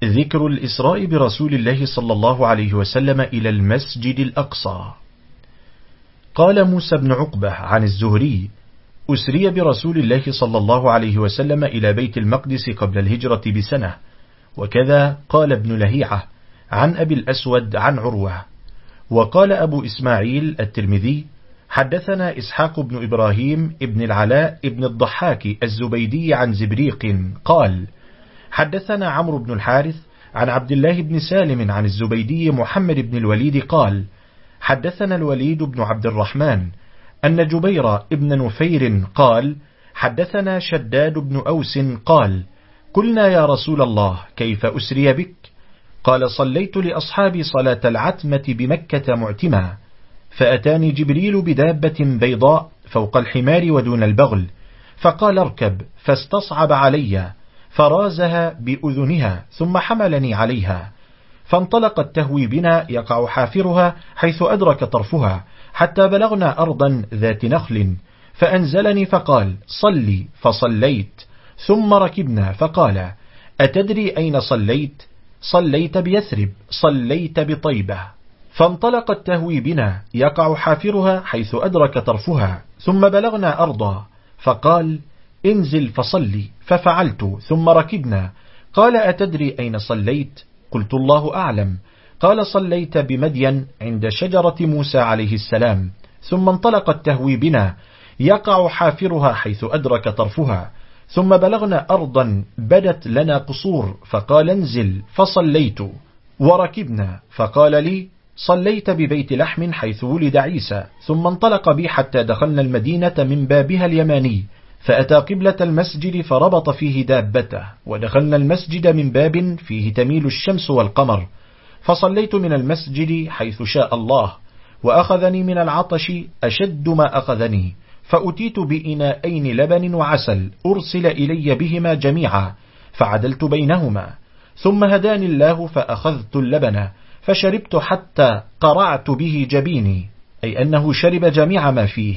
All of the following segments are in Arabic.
ذكر الإسراء برسول الله صلى الله عليه وسلم إلى المسجد الأقصى. قال موسى بن عقبة عن الزهري: أسري برسول الله صلى الله عليه وسلم إلى بيت المقدس قبل الهجرة بسنة. وكذا قال ابن لهيعة عن أبي الأسود عن عروة. وقال أبو إسماعيل الترمذي: حدثنا إسحاق بن إبراهيم ابن العلاء ابن الضحاك الزبيدي عن زبريق قال: حدثنا عمرو بن الحارث عن عبد الله بن سالم عن الزبيدي محمد بن الوليد قال: حدثنا الوليد بن عبد الرحمن أن جبير ابن نفير قال: حدثنا شداد بن أوس قال: قلنا يا رسول الله كيف أسري بك؟ قال: صليت لأصحابي صلاة العتمة بمكة معتما، فأتاني جبريل بدابة بيضاء فوق الحمار ودون البغل، فقال: اركب، فاستصعب علي فرازها بأذنها ثم حملني عليها، فانطلقت تهوي بنا يقع حافرها حيث أدرك طرفها، حتى بلغنا أرضا ذات نخل، فأنزلني فقال: صلي، فصليت، ثم ركبنا فقال: أتدري أين صليت؟ صليت بيثرب، صليت بطيبة. فانطلقت تهوي بنا يقع حافرها حيث أدرك طرفها، ثم بلغنا أرضا، فقال: انزل فصلي، ففعلت، ثم ركبنا. قال: أتدري أين صليت؟ قلت: الله أعلم. قال: صليت بمدين عند شجرة موسى عليه السلام. ثم انطلقت تهوي بنا يقع حافرها حيث أدرك طرفها، ثم بلغنا أرضا بدت لنا قصور، فقال: انزل، فصليت وركبنا. فقال لي: صليت ببيت لحم حيث ولد عيسى. ثم انطلق بي حتى دخلنا المدينة من بابها اليماني، فأتى قبلة المسجد فربط فيه دابته، ودخلنا المسجد من باب فيه تميل الشمس والقمر، فصليت من المسجد حيث شاء الله، وأخذني من العطش أشد ما أخذني، فأتيت بإناءين لبن وعسل أرسل إلي بهما جميعا، فعدلت بينهما، ثم هداني الله فأخذت اللبن فشربت حتى قرعت به جبيني، أي أنه شرب جميع ما فيه.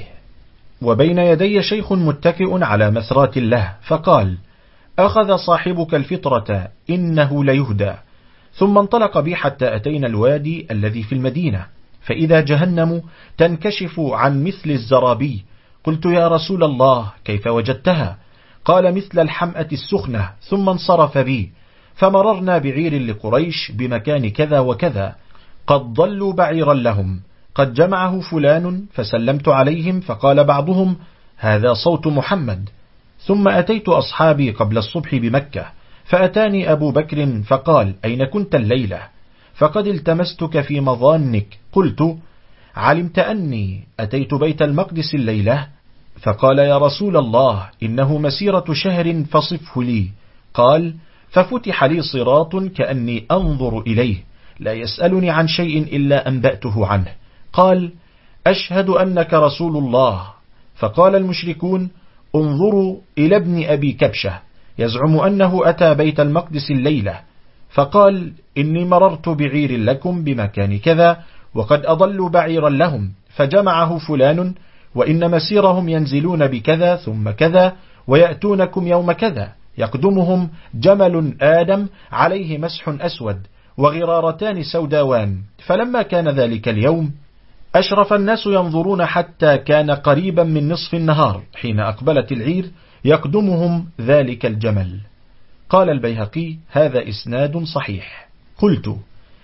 وبين يدي شيخ متكئ على مثرات له، فقال: أخذ صاحبك الفطرة، إنه ليهدى. ثم انطلق بي حتى أتينا الوادي الذي في المدينة، فإذا جهنم تنكشف عن مثل الزرابي. قلت: يا رسول الله كيف وجدتها؟ قال: مثل الحمأة السخنة. ثم انصرف بي، فمررنا بعير لقريش بمكان كذا وكذا، قد ضلوا بعيرا لهم، قد جمعه فلان، فسلمت عليهم، فقال بعضهم: هذا صوت محمد. ثم أتيت أصحابي قبل الصبح بمكة، فأتاني أبو بكر فقال: أين كنت الليلة؟ فقد التمستك في مظانك. قلت: علمت أني أتيت بيت المقدس الليلة؟ فقال: يا رسول الله إنه مسيرة شهر فصفه لي. قال: ففتح لي صراط كأني أنظر إليه، لا يسألني عن شيء إلا أنبأته عنه. قال: أشهد أنك رسول الله. فقال المشركون: انظروا إلى ابن أبي كبشة يزعم أنه أتى بيت المقدس الليلة. فقال: إني مررت بعير لكم بمكان كذا، وقد أضلوا بعيرا لهم، فجمعه فلان، وإن مسيرهم ينزلون بكذا ثم كذا، ويأتونكم يوم كذا، يقدمهم جمل آدم عليه مسح أسود وغرارتان سوداوان. فلما كان ذلك اليوم أشرف الناس ينظرون حتى كان قريبا من نصف النهار، حين أقبلت العير يقدمهم ذلك الجمل. قال البيهقي: هذا إسناد صحيح. قلت: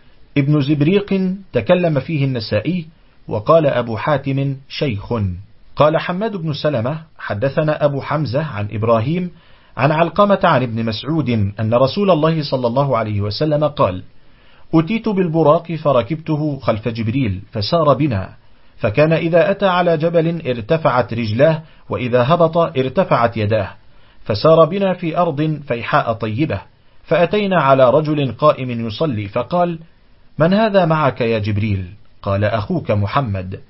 ابن زبريق تكلم فيه النسائي، وقال أبو حاتم: شيخ. قال حماد بن سلمة: حدثنا أبو حمزة عن إبراهيم عن علقمة عن ابن مسعود أن رسول الله صلى الله عليه وسلم قال: أتيت بالبراق فركبته خلف جبريل فسار بنا، فكان إذا أتى على جبل ارتفعت رجلاه، وإذا هبط ارتفعت يداه، فسار بنا في أرض فيحاء طيبة، فأتينا على رجل قائم يصلي، فقال: من هذا معك يا جبريل؟ قال: أخوك محمد.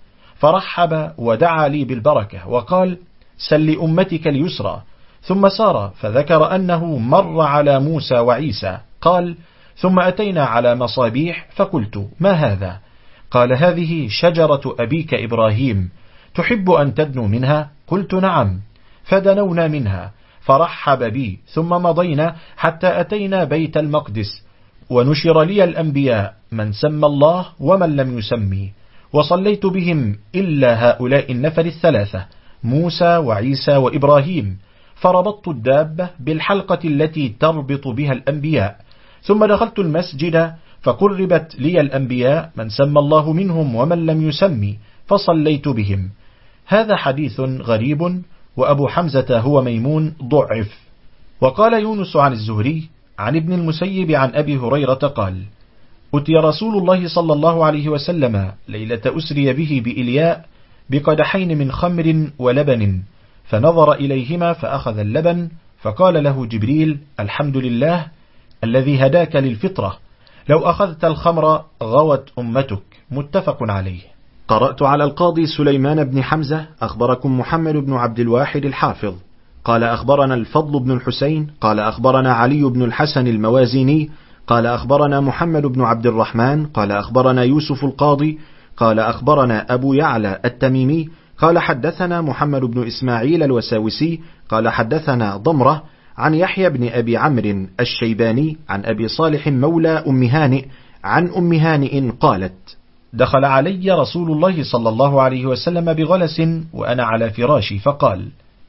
فرحب ودعا لي بالبركة، وقال: سل أمتك اليسرى. ثم سار فذكر أنه مر على موسى وعيسى. قال: ثم أتينا على مصابيح، فقلت: ما هذا؟ قال: هذه شجرة أبيك إبراهيم، تحب أن تدنو منها؟ قلت: نعم. فدنونا منها، فرحب بي، ثم مضينا حتى أتينا بيت المقدس، ونشر لي الأنبياء من سمى الله ومن لم يسمي، وصليت بهم إلا هؤلاء النفر الثلاثة موسى وعيسى وإبراهيم، فربطت الدابة بالحلقة التي تربط بها الأنبياء، ثم دخلت المسجد فقربت لي الأنبياء من سمى الله منهم ومن لم يسمي، فصليت بهم. هذا حديث غريب، وأبو حمزة هو ميمون ضعف. وقال يونس عن الزهري عن ابن المسيب عن أبي هريرة قال: أتي رسول الله صلى الله عليه وسلم ليلة أسري به بإلياء بقدحين من خمر ولبن، فنظر إليهما فأخذ اللبن، فقال له جبريل: الحمد لله الذي هداك للفطرة، لو أخذت الخمر غوت أمتك. متفق عليه. قرأت على القاضي سليمان بن حمزة أخبركم محمد بن عبد الواحد الحافظ قال أخبرنا الفضل بن الحسين قال أخبرنا علي بن الحسن الموازيني قال أخبرنا محمد بن عبد الرحمن قال أخبرنا يوسف القاضي قال أخبرنا أبو يعلى التميمي قال حدثنا محمد بن إسماعيل الوساوسي قال حدثنا ضمرة عن يحيى بن أبي عمرو الشيباني عن أبي صالح مولى أم هانئ عن أم هانئ قالت: دخل علي رسول الله صلى الله عليه وسلم بغلس وأنا على فراشي، فقال: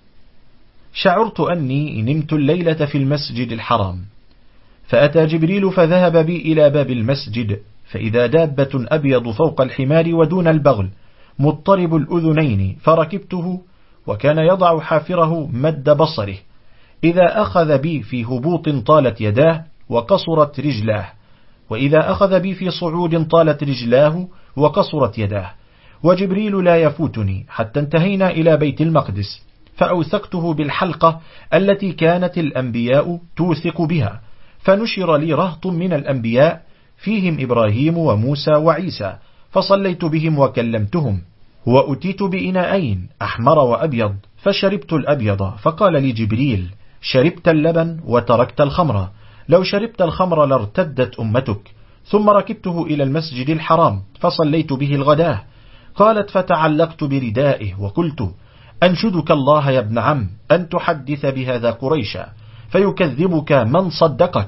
شعرت أني نمت الليلة في المسجد الحرام، فأتى جبريل فذهب بي إلى باب المسجد، فإذا دابة أبيض فوق الحمار ودون البغل مضطرب الأذنين، فركبته وكان يضع حافره مد بصره، إذا أخذ بي في هبوط طالت يداه وقصرت رجلاه، وإذا أخذ بي في صعود طالت رجلاه وقصرت يداه، وجبريل لا يفوتني حتى انتهينا إلى بيت المقدس، فأوثقته بالحلقة التي كانت الأنبياء توثق بها، فنشر لي رهط من الأنبياء فيهم إبراهيم وموسى وعيسى، فصليت بهم وكلمتهم، وأتيت بإناءين أحمر وأبيض، فشربت الأبيض، فقال لي جبريل: شربت اللبن وتركت الخمر، لو شربت الخمر لارتدت أمتك. ثم ركبته إلى المسجد الحرام فصليت به الغداة. قالت: فتعلقت بردائه وقلت: أنشدك الله يا ابن عم أن تحدث بهذا قريشا، فيكذبك من صدقك.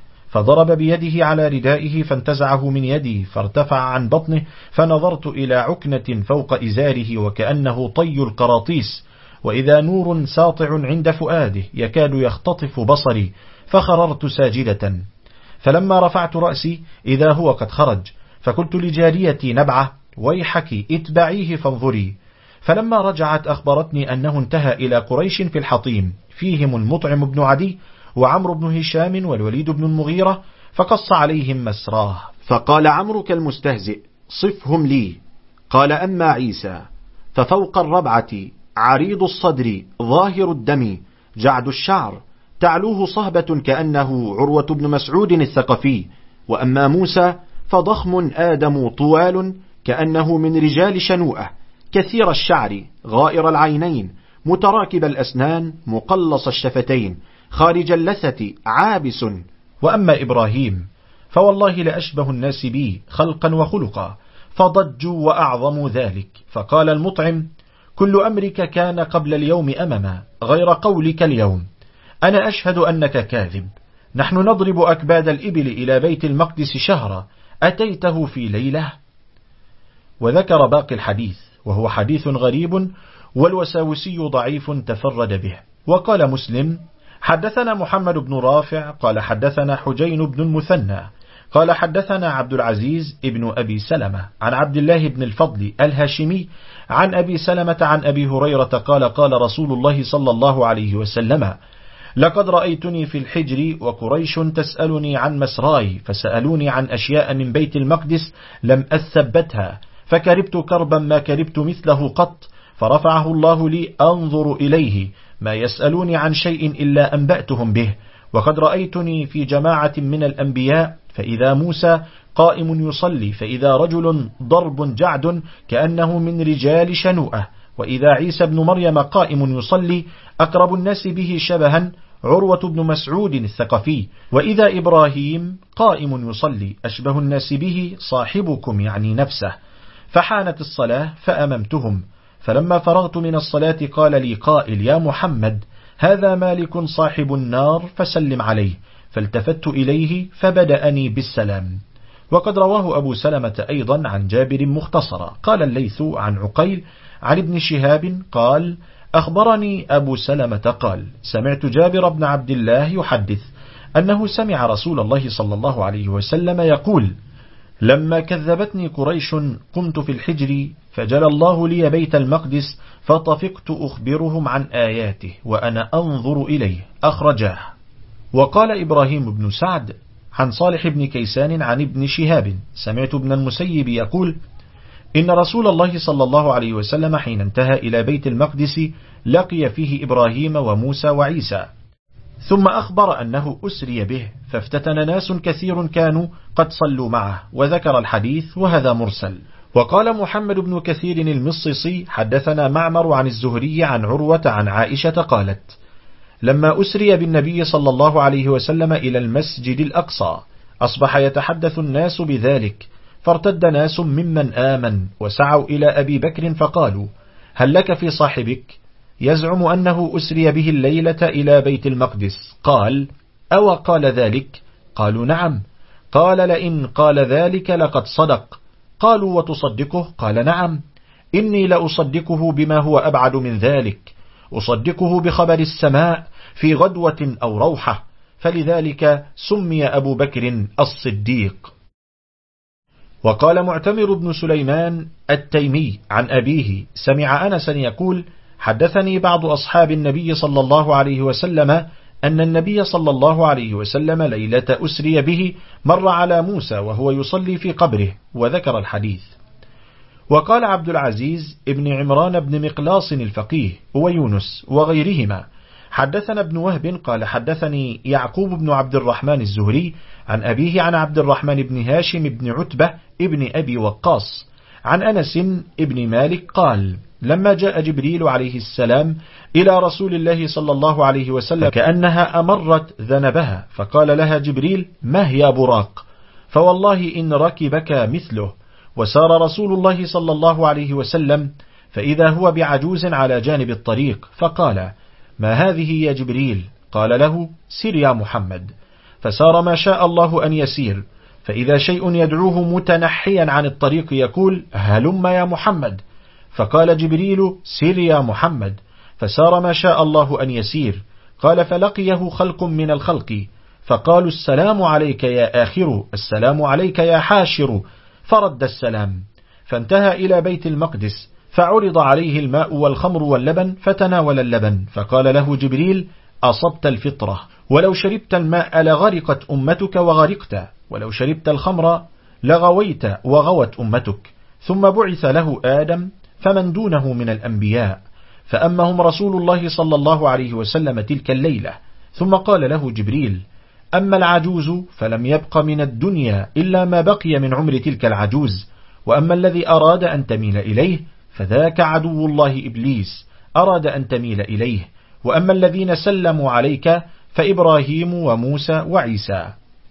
فضرب بيده على ردائه فانتزعه من يدي، فارتفع عن بطنه، فنظرت إلى عكنة فوق إزاره وكأنه طي القراطيس، وإذا نور ساطع عند فؤاده يكاد يختطف بصري، فخررت ساجدة. فلما رفعت رأسي إذا هو قد خرج، فقلت لجاريتي نبعة: ويحك اتبعيه فانظري. فلما رجعت أخبرتني أنه انتهى إلى قريش في الحطيم، فيهم المطعم بن عدي وعمرو بن هشام والوليد بن المغيرة، فقص عليهم مسراه. فقال عمرو كالمستهزئ: صفهم لي. قال: أما عيسى ففوق الربعة عريض الصدر ظاهر الدم جعد الشعر، تعلوه صهبة كأنه عروة بن مسعود الثقفي. وأما موسى فضخم آدم طوال كأنه من رجال شنوءة، كثير الشعر غائر العينين متراكب الأسنان مقلص الشفتين خارج اللثة عابس. وأما إبراهيم فوالله لأشبه الناس بي خلقا وخلقا، فضجوا وأعظم ذلك. فقال المطعم: كل أمرك كان قبل اليوم أمما غير قولك اليوم، أنا أشهد أنك كاذب، نحن نضرب أكباد الإبل إلى بيت المقدس شهرا، أتيته في ليلة. وذكر باقي الحديث، وهو حديث غريب، والوساوسي ضعيف تفرد به. وقال مسلم: حدثنا محمد بن رافع قال حدثنا حجين بن المثنى قال حدثنا عبد العزيز ابن أبي سلمة عن عبد الله بن الفضل الهاشمي عن أبي سلمة عن أبي هريرة قال: قال رسول الله صلى الله عليه وسلم: لقد رأيتني في الحجر وقريش تسألني عن مسراي، فسألوني عن أشياء من بيت المقدس لم أثبتها، فكربت كربا ما كربت مثله قط، فرفعه الله لي أنظر إليه، ما يسألوني عن شيء إلا أنبأتهم به. وقد رأيتني في جماعة من الأنبياء، فإذا موسى قائم يصلي، فإذا رجل ضرب جعد كأنه من رجال شنوءة، وإذا عيسى بن مريم قائم يصلي، أقرب الناس به شبها عروة بن مسعود الثقفي، وإذا إبراهيم قائم يصلي، أشبه الناس به صاحبكم يعني نفسه. فحانت الصلاة فأممتهم، فلما فرغت من الصلاة قال لي قائل: يا محمد، هذا مالك صاحب النار، فسلم عليه. فالتفت إليه فبدأني بالسلام. وقد رواه أبو سلمة أيضا عن جابر مختصرا. قال الليث عن عقيل عن ابن شهاب قال أخبرني أبو سلمة قال سمعت جابر بن عبد الله يحدث أنه سمع رسول الله صلى الله عليه وسلم يقول لما كذبتني قريش قمت في الحجر فجلى الله لي بيت المقدس فطفقت أخبرهم عن آياته وأنا أنظر إليه. أخرجاه. وقال إبراهيم بن سعد عن صالح بن كيسان عن ابن شهاب سمعت ابن المسيب يقول إن رسول الله صلى الله عليه وسلم حين انتهى إلى بيت المقدس لقي فيه إبراهيم وموسى وعيسى، ثم أخبر أنه أسري به فافتتن ناس كثير كانوا قد صلوا معه، وذكر الحديث وهذا مرسل. وقال محمد بن كثير المصيصي حدثنا معمر عن الزهري عن عروة عن عائشة قالت لما أسري بالنبي صلى الله عليه وسلم إلى المسجد الأقصى أصبح يتحدث الناس بذلك، فارتد ناس ممن آمن وسعوا إلى أبي بكر فقالوا هل لك في صاحبك يزعم أنه أسري به الليلة إلى بيت المقدس؟ قال أو قال ذلك؟ قالوا نعم. قال لئن قال ذلك لقد صدق. قالوا وتصدقه؟ قال نعم، إني لأصدقه بما هو أبعد من ذلك، أصدقه بخبر السماء في غدوة أو روحة، فلذلك سمي أبو بكر الصديق. وقال معتمر بن سليمان التيمي عن أبيه سمع أنسا يقول حدثني بعض أصحاب النبي صلى الله عليه وسلم أن النبي صلى الله عليه وسلم ليلة أسري به مر على موسى وهو يصلي في قبره، وذكر الحديث. وقال عبد العزيز ابن عمران بن مقلاص الفقيه ويونس وغيرهما حدثنا ابن وهب قال حدثني يعقوب بن عبد الرحمن الزهري عن أبيه عن عبد الرحمن بن هاشم بن عتبة ابن أبي وقاص عن أنس ابن مالك قال لما جاء جبريل عليه السلام إلى رسول الله صلى الله عليه وسلم كأنها أمرت ذنبها، فقال لها جبريل ما هي براق؟ فوالله إن ركبك مثله. وسار رسول الله صلى الله عليه وسلم فإذا هو بعجوز على جانب الطريق، فقال ما هذه يا جبريل؟ قال له سر يا محمد. فسار ما شاء الله أن يسير، فإذا شيء يدعوه متنحيا عن الطريق يقول هلم يا محمد، فقال جبريل سر يا محمد. فسار ما شاء الله أن يسير. قال فلقيه خلق من الخلق فقالوا السلام عليك يا آخر، السلام عليك يا حاشر، فرد السلام. فانتهى إلى بيت المقدس فعرض عليه الماء والخمر واللبن فتناول اللبن، فقال له جبريل أصبت الفطرة، ولو شربت الماء لغرقت أمتك وغرقت، ولو شربت الخمر لغويت وغوت أمتك. ثم بعث له آدم فمن دونه من الأنبياء، فأمهم رسول الله صلى الله عليه وسلم تلك الليلة. ثم قال له جبريل أما العجوز فلم يبق من الدنيا إلا ما بقي من عمر تلك العجوز، وأما الذي أراد أن تميل إليه فذاك عدو الله إبليس أراد أن تميل إليه، وأما الذين سلموا عليك فإبراهيم وموسى وعيسى.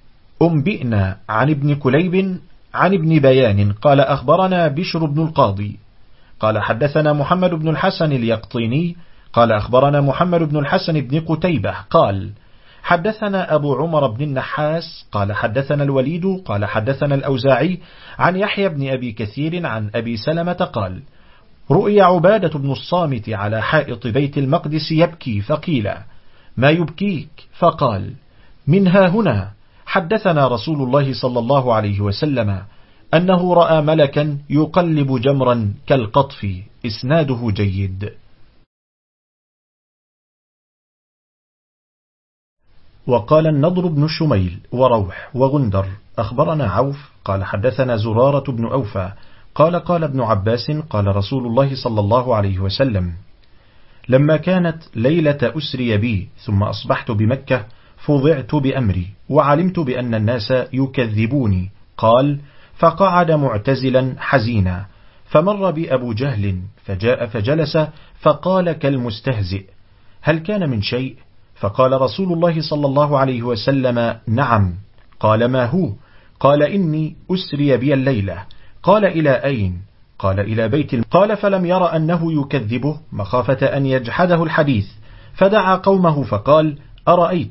أنبئنا عن ابن كليب عن ابن بيان قال أخبرنا بشر بن القاضي قال حدثنا محمد بن الحسن اليقطيني قال أخبرنا محمد بن الحسن بن قتيبة قال حدثنا أبو عمر بن النحاس قال حدثنا الوليد قال حدثنا الأوزاعي عن يحيى بن أبي كثير عن أبي سلمة قال رؤي عبادة بن الصامت على حائط بيت المقدس يبكي، فقيل ما يبكيك؟ فقال منها هنا حدثنا رسول الله صلى الله عليه وسلم أنه رأى ملكا يقلب جمرا كالقطف. إسناده جيد. وقال النضر بن شميل وروح وغندر أخبرنا عوف قال حدثنا زرارة بن أوفى قال قال ابن عباس قال رسول الله صلى الله عليه وسلم لما كانت ليلة أسري بي ثم أصبحت بمكة فضعت بأمري وعلمت بأن الناس يكذبوني. قال فقعد معتزلا حزينا، فمر بي أبو جهل فجاء فجلس فقال كالمستهزئ هل كان من شيء؟ فقال رسول الله صلى الله عليه وسلم نعم. قال ما هو؟ قال إني أسري بي الليلة. قال إلى أين؟ قال إلى بيت قال فلم ير أنه يكذبه مخافة أن يجحده الحديث، فدعا قومه فقال أرأيت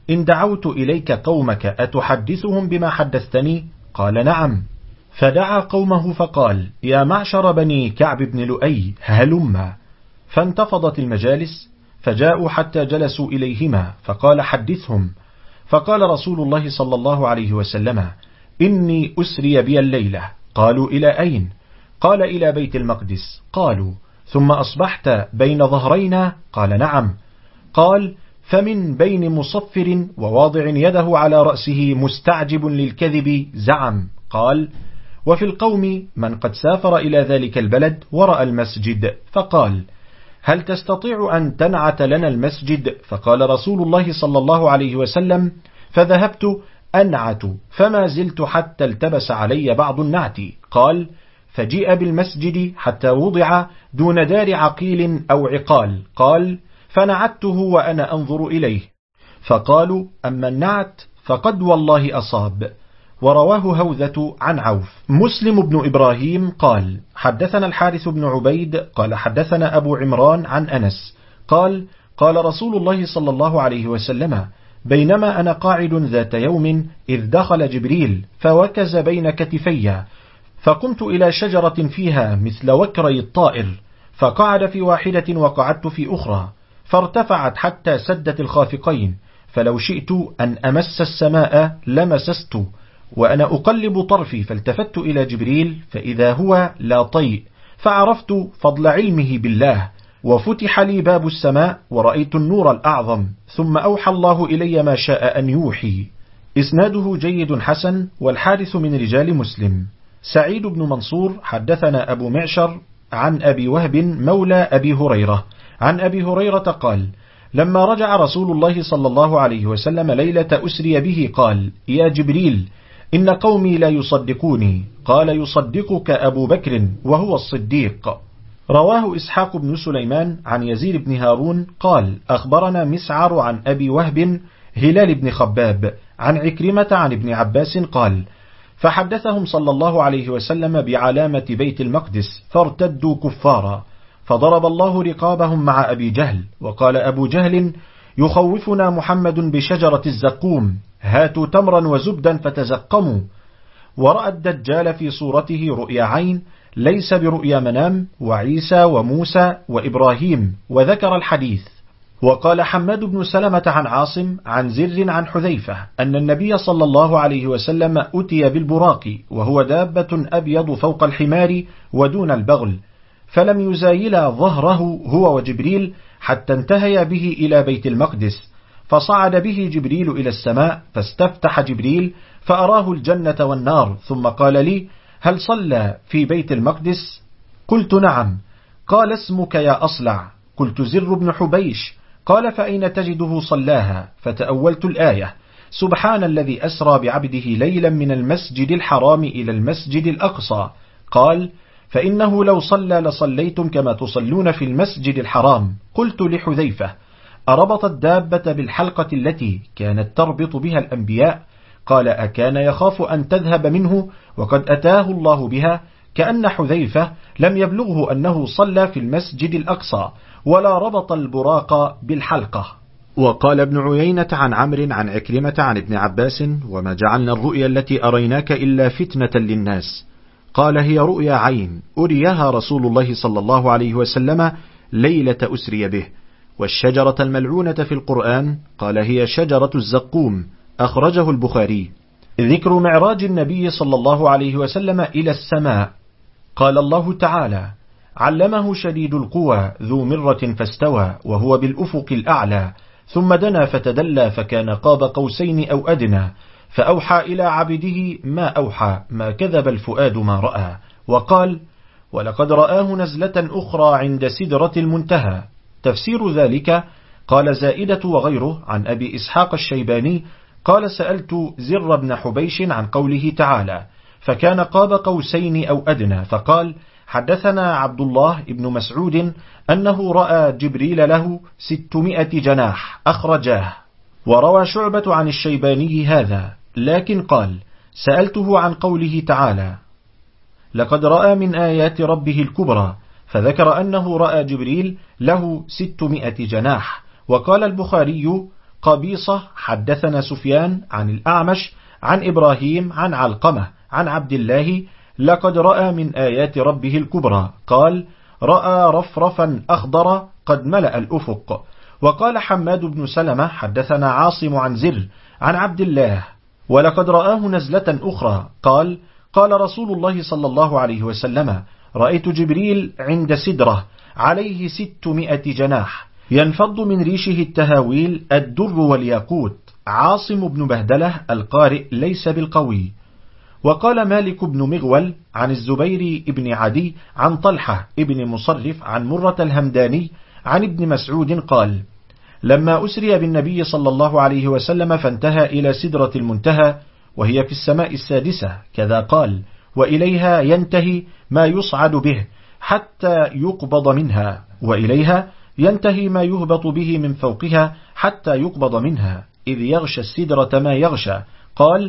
إن دعوت إليك قومك أتحدثهم بما حدثتني؟ قال نعم. فدعا قومه فقال: يا معشر بني كعب بن لؤي هلما. فانتفضت المجالس فجاءوا حتى جلسوا إليهما، فقال: حدثهم. فقال رسول الله صلى الله عليه وسلم: إني أسري بي الليلة. قالوا: إلى أين؟ قال: إلى بيت المقدس. قالوا: ثم أصبحت بين ظهرينا؟ قال: نعم. قال: فمن بين مصفر وواضع يده على رأسه مستعجب للكذب زعم. قال: وفي القوم من قد سافر إلى ذلك البلد ورأى المسجد، فقال: هل تستطيع أن تنعت لنا المسجد؟ فقال رسول الله صلى الله عليه وسلم: فذهبت أنعت فما زلت حتى التبس علي بعض النعت. قال: فجيء بالمسجد حتى وضع دون دار عقيل أو عقال. قال: فنعته وأنا أنظر إليه، فقالوا: أما النعت فقد والله أصاب. ورواه هوذة عن عوف. مسلم بن إبراهيم قال: حدثنا الحارث بن عبيد قال: حدثنا أبو عمران عن أنس قال: قال رسول الله صلى الله عليه وسلم: بينما أنا قاعد ذات يوم إذ دخل جبريل فوكز بين كتفي، فقمت إلى شجرة فيها مثل وكري الطائر، فقعد في واحدة وقعدت في أخرى، فارتفعت حتى سدت الخافقين، فلو شئت أن أمس السماء لمسست، وأنا أقلب طرفي فالتفت إلى جبريل فإذا هو لا طيء، فعرفت فضل علمه بالله، وفتح لي باب السماء ورأيت النور الأعظم، ثم أوحى الله إلي ما شاء أن يوحي. إسناده جيد حسن، والحارث من رجال مسلم. سعيد بن منصور حدثنا أبو معشر عن أبي وهب مولى أبي هريرة عن أبي هريرة قال: لما رجع رسول الله صلى الله عليه وسلم ليلة أسري به قال: يا جبريل، إن قومي لا يصدقوني. قال: يصدقك أبو بكر وهو الصديق. رواه إسحاق بن سليمان عن يزيد بن هارون قال: أخبرنا مسعر عن أبي وهب هلال بن خباب عن عكرمة عن ابن عباس قال: فحدثهم صلى الله عليه وسلم بعلامة بيت المقدس فارتدوا كفارا، فضرب الله رقابهم مع أبي جهل. وقال أبو جهل: يخوفنا محمد بشجرة الزقوم، هاتوا تمرا وزبدا فتزقموا. ورأى الدجال في صورته رؤيا عين ليس برؤيا منام، وعيسى وموسى وإبراهيم، وذكر الحديث. وقال حماد بن سلمة عن عاصم عن زر عن حذيفة أن النبي صلى الله عليه وسلم أتي بالبراق، وهو دابة أبيض فوق الحمار ودون البغل، فلم يزايلا ظهره هو وجبريل حتى انتهي به إلى بيت المقدس، فصعد به جبريل إلى السماء، فاستفتح جبريل فأراه الجنة والنار، ثم قال لي: هل صلى في بيت المقدس؟ قلت: نعم. قال: اسمك يا أصلع؟ قلت: زر بن حبيش. قال: فأين تجده صلاها؟ فتأولت الآية: سبحان الذي أسرى بعبده ليلا من المسجد الحرام إلى المسجد الأقصى. قال: فإنه لو صلى لصليتم كما تصلون في المسجد الحرام. قلت لحذيفة: أربط الدابة بالحلقة التي كانت تربط بها الأنبياء؟ قال: أكان يخاف أن تذهب منه وقد أتاه الله بها؟ كأن حذيفة لم يبلغه أنه صلى في المسجد الأقصى ولا ربط البراق بالحلقة. وقال ابن عيينة عن عمرو عن عكرمة عن ابن عباس: وما جعلنا الرؤيا التي أريناك إلا فتنة للناس. قال: هي رؤيا عين أريها رسول الله صلى الله عليه وسلم ليلة أسري به. والشجرة الملعونة في القرآن قال: هي شجرة الزقوم، أخرجه البخاري. ذكر معراج النبي صلى الله عليه وسلم إلى السماء. قال الله تعالى: علمه شديد القوى ذو مرة فاستوى وهو بالأفق الأعلى، ثم دنا فتدلى فكان قاب قوسين أو أدنى، فأوحى إلى عبده ما أوحى، ما كذب الفؤاد ما رأى. وقال: ولقد رآه نزلة أخرى عند سدرة المنتهى. تفسير ذلك قال زائدة وغيره عن أبي إسحاق الشيباني قال: سألت زر بن حبيش عن قوله تعالى: فكان قاب قوسين أو أدنى، فقال: حدثنا عبد الله بن مسعود أنه رأى جبريل له 600 جناح، أخرجاه. وروى شعبة عن الشيباني هذا، لكن قال: سألته عن قوله تعالى: لقد رأى من آيات ربه الكبرى، فذكر أنه رأى جبريل له 600 جناح. وقال البخاري: قبيصة حدثنا سفيان عن الأعمش عن إبراهيم عن علقمة عن عبد الله لقد رأى من آيات ربه الكبرى. قال: رأى رفرفا أخضر قد ملأ الأفق. وقال حماد بن سلمة حدثنا عاصم عن زر عن عبد الله ولقد رآه نزلة أخرى. قال: قال رسول الله صلى الله عليه وسلم: رأيت جبريل عند سدرة عليه 600 جناح ينفض من ريشه التهاويل الدر والياقوت. عاصم بن بهدلة القارئ ليس بالقوي. وقال مالك بن مغول عن الزبير بن عدي عن طلحة ابن مصرف عن مرة الهمداني عن ابن مسعود قال: لما أسري بالنبي صلى الله عليه وسلم فانتهى إلى سدرة المنتهى وهي في السماء السادسة كذا قال: وإليها ينتهي ما يصعد به حتى يقبض منها، وإليها ينتهي ما يهبط به من فوقها حتى يقبض منها، إذ يغشى السدرة ما يغشى. قال: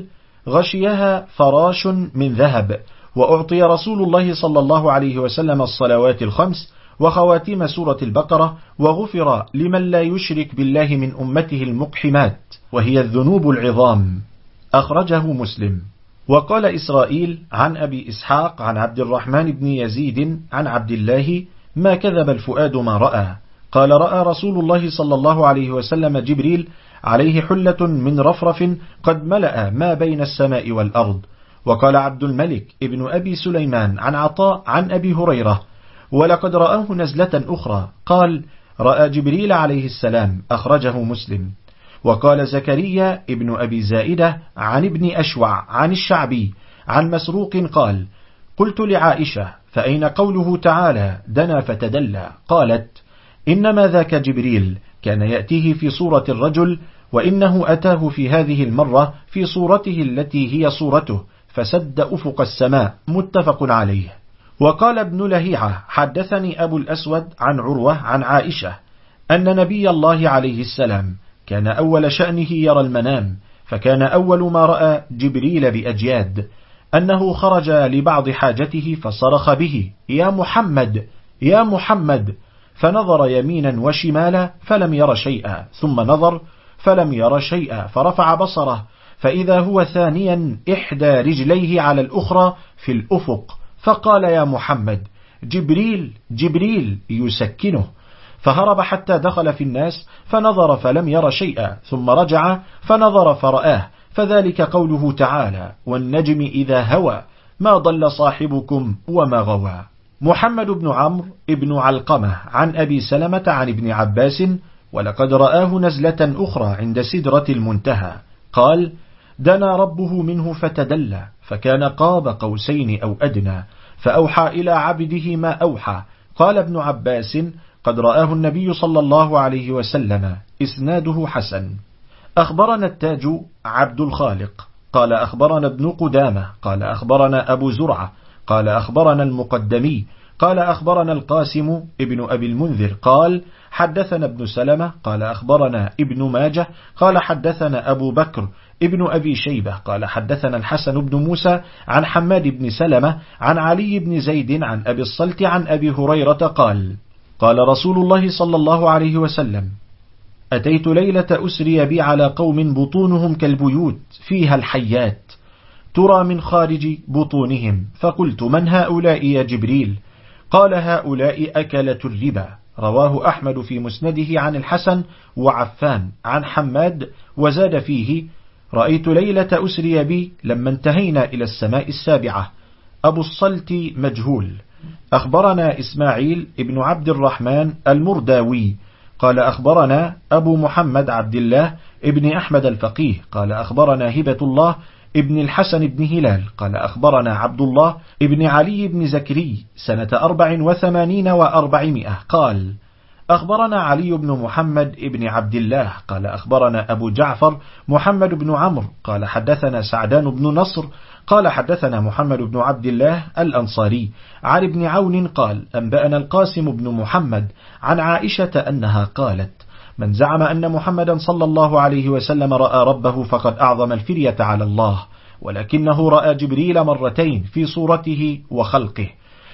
غشيها فراش من ذهب. وأعطي رسول الله صلى الله عليه وسلم الصلوات الخمس وخواتيم سورة البقرة، وغفر لمن لا يشرك بالله من أمته المقحمات وهي الذنوب العظام. أخرجه مسلم. وقال إسرائيل عن أبي إسحاق عن عبد الرحمن بن يزيد عن عبد الله: ما كذب الفؤاد ما رأى. قال: رأى رسول الله صلى الله عليه وسلم جبريل عليه حلة من رفرف قد ملأ ما بين السماء والأرض. وقال عبد الملك ابن أبي سليمان عن عطاء عن أبي هريرة: ولقد رآه نزلة أخرى. قال: رأى جبريل عليه السلام. أخرجه مسلم. وقال زكريا ابن أبي زائدة عن ابن أشوع عن الشعبي عن مسروق قال: قلت لعائشة: فأين قوله تعالى دنا فتدلى؟ قالت: إنما ذاك جبريل كان يأتيه في صورة الرجل، وإنه أتاه في هذه المرة في صورته التي هي صورته فسد أفق السماء. متفق عليه. وقال ابن لهيعة حدثني أبو الأسود عن عروة عن عائشة أن نبي الله عليه السلام كان أول شأنه يرى المنام، فكان أول ما رأى جبريل بأجياد أنه خرج لبعض حاجته فصرخ به: يا محمد يا محمد، فنظر يمينا وشمالا فلم ير شيئا، ثم نظر فلم ير شيئا، فرفع بصره فإذا هو ثانيا إحدى رجليه على الأخرى في الأفق، فقال: يا محمد، جبريل جبريل يسكنه. فهرب حتى دخل في الناس فنظر فلم ير شيئا، ثم رجع فنظر فرآه، فذلك قوله تعالى: والنجم إذا هوى ما ضل صاحبكم وما غوى. محمد بن عمرو ابن علقمة عن أبي سلمة عن ابن عباس: ولقد رآه نزلة أخرى عند سدرة المنتهى. قال: دنا ربه منه فتدلى، فكان قاب قوسين أو أدنى، فأوحى إلى عبده ما أوحى. قال ابن عباس: قد رآه النبي صلى الله عليه وسلم. إسناده حسن. أخبرنا التاج عبد الخالق قال: أخبرنا ابن قدامة قال: أخبرنا أبو زرعة قال: أخبرنا المقدمي قال: أخبرنا القاسم ابن أبي المنذر قال: حدثنا ابن سلمة قال: أخبرنا ابن ماجه قال: حدثنا أبو بكر ابن أبي شيبة قال: حدثنا الحسن بن موسى عن حماد بن سلمة عن علي بن زيد عن أبي الصلت عن أبي هريرة قال: قال رسول الله صلى الله عليه وسلم: أتيت ليلة أسري بي على قوم بطونهم كالبيوت فيها الحيات ترى من خارج بطونهم، فقلت: من هؤلاء يا جبريل؟ قال: هؤلاء أكلة الربا. رواه أحمد في مسنده عن الحسن وعفان عن حماد، وزاد فيه: رأيت ليلة أسري بي لما انتهينا إلى السماء السابعة. أبو الصلت مجهول. أخبرنا إسماعيل ابن عبد الرحمن المرداوي قال: أخبرنا أبو محمد عبد الله ابن أحمد الفقيه قال: أخبرنا هبة الله ابن الحسن بن هلال قال: أخبرنا عبد الله ابن علي بن زكري سنة 84 و400 قال: أخبرنا علي بن محمد ابن عبد الله قال: أخبرنا أبو جعفر محمد بن عمرو قال: حدثنا سعدان بن نصر قال: حدثنا محمد بن عبد الله الأنصاري عن ابن عون قال: أنبأنا القاسم بن محمد عن عائشة أنها قالت: من زعم أن محمدا صلى الله عليه وسلم رأى ربه فقد أعظم الفرية على الله، ولكنه رأى جبريل مرتين في صورته وخلقه،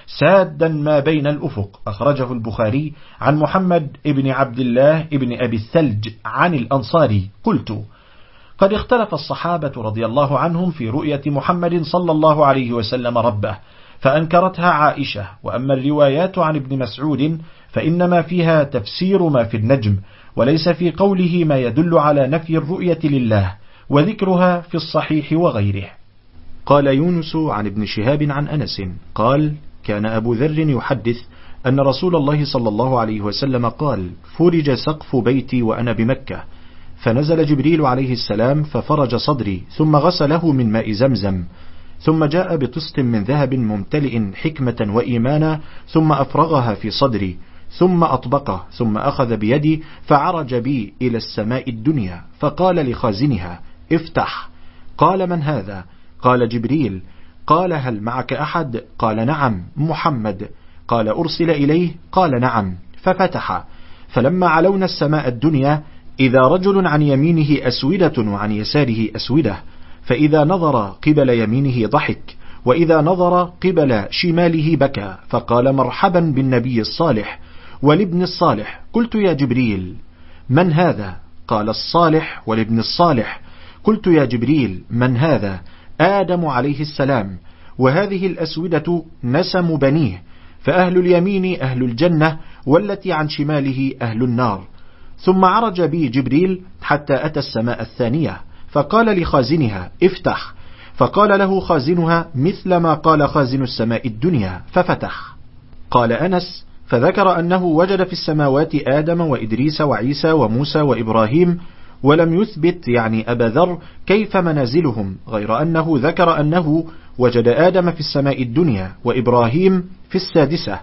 سادا ما بين الأفق. أخرجه البخاري عن محمد ابن عبد الله ابن أبي الثلج عن الأنصاري. قلت: قد اختلف الصحابة رضي الله عنهم في رؤية محمد صلى الله عليه وسلم ربه، فأنكرتها عائشة. وأما الروايات عن ابن مسعود فإنما فيها تفسير ما في النجم، وليس في قوله ما يدل على نفي الرؤية لله، وذكرها في الصحيح وغيره. قال يونس عن ابن شهاب عن أنس قال: كان أبو ذر يحدث أن رسول الله صلى الله عليه وسلم قال: فرج سقف بيتي وأنا بمكة، فنزل جبريل عليه السلام ففرج صدري، ثم غسله من ماء زمزم، ثم جاء بطست من ذهب ممتلئ حكمة وإيمانا، ثم أفرغها في صدري، ثم أطبقه، ثم أخذ بيدي فعرج بي إلى السماء الدنيا، فقال لخازنها: افتح. قال: من هذا؟ قال: جبريل. قال: هل معك أحد؟ قال: نعم، محمد. قال: أرسل إليه؟ قال: نعم. ففتح، فلما علونا السماء الدنيا إذا رجل عن يمينه أسودة وعن يساره أسودة، فإذا نظر قبل يمينه ضحك، وإذا نظر قبل شماله بكى، فقال: مرحبا بالنبي الصالح والابن الصالح. قلت: يا جبريل، من هذا؟ قال: الصالح والابن الصالح. قلت: يا جبريل، من هذا؟ آدم عليه السلام، وهذه الأسودة نسم بنيه، فأهل اليمين أهل الجنة، والتي عن شماله أهل النار. ثم عرج بي جبريل حتى أتى السماء الثانية، فقال لخازنها: افتح. فقال له خازنها مثل ما قال خازن السماء الدنيا، ففتح. قال أنس: فذكر أنه وجد في السماوات آدم وإدريس وعيسى وموسى وإبراهيم، ولم يثبت يعني أبا ذر كيف منازلهم، غير أنه ذكر أنه وجد آدم في السماء الدنيا وإبراهيم في السادسة.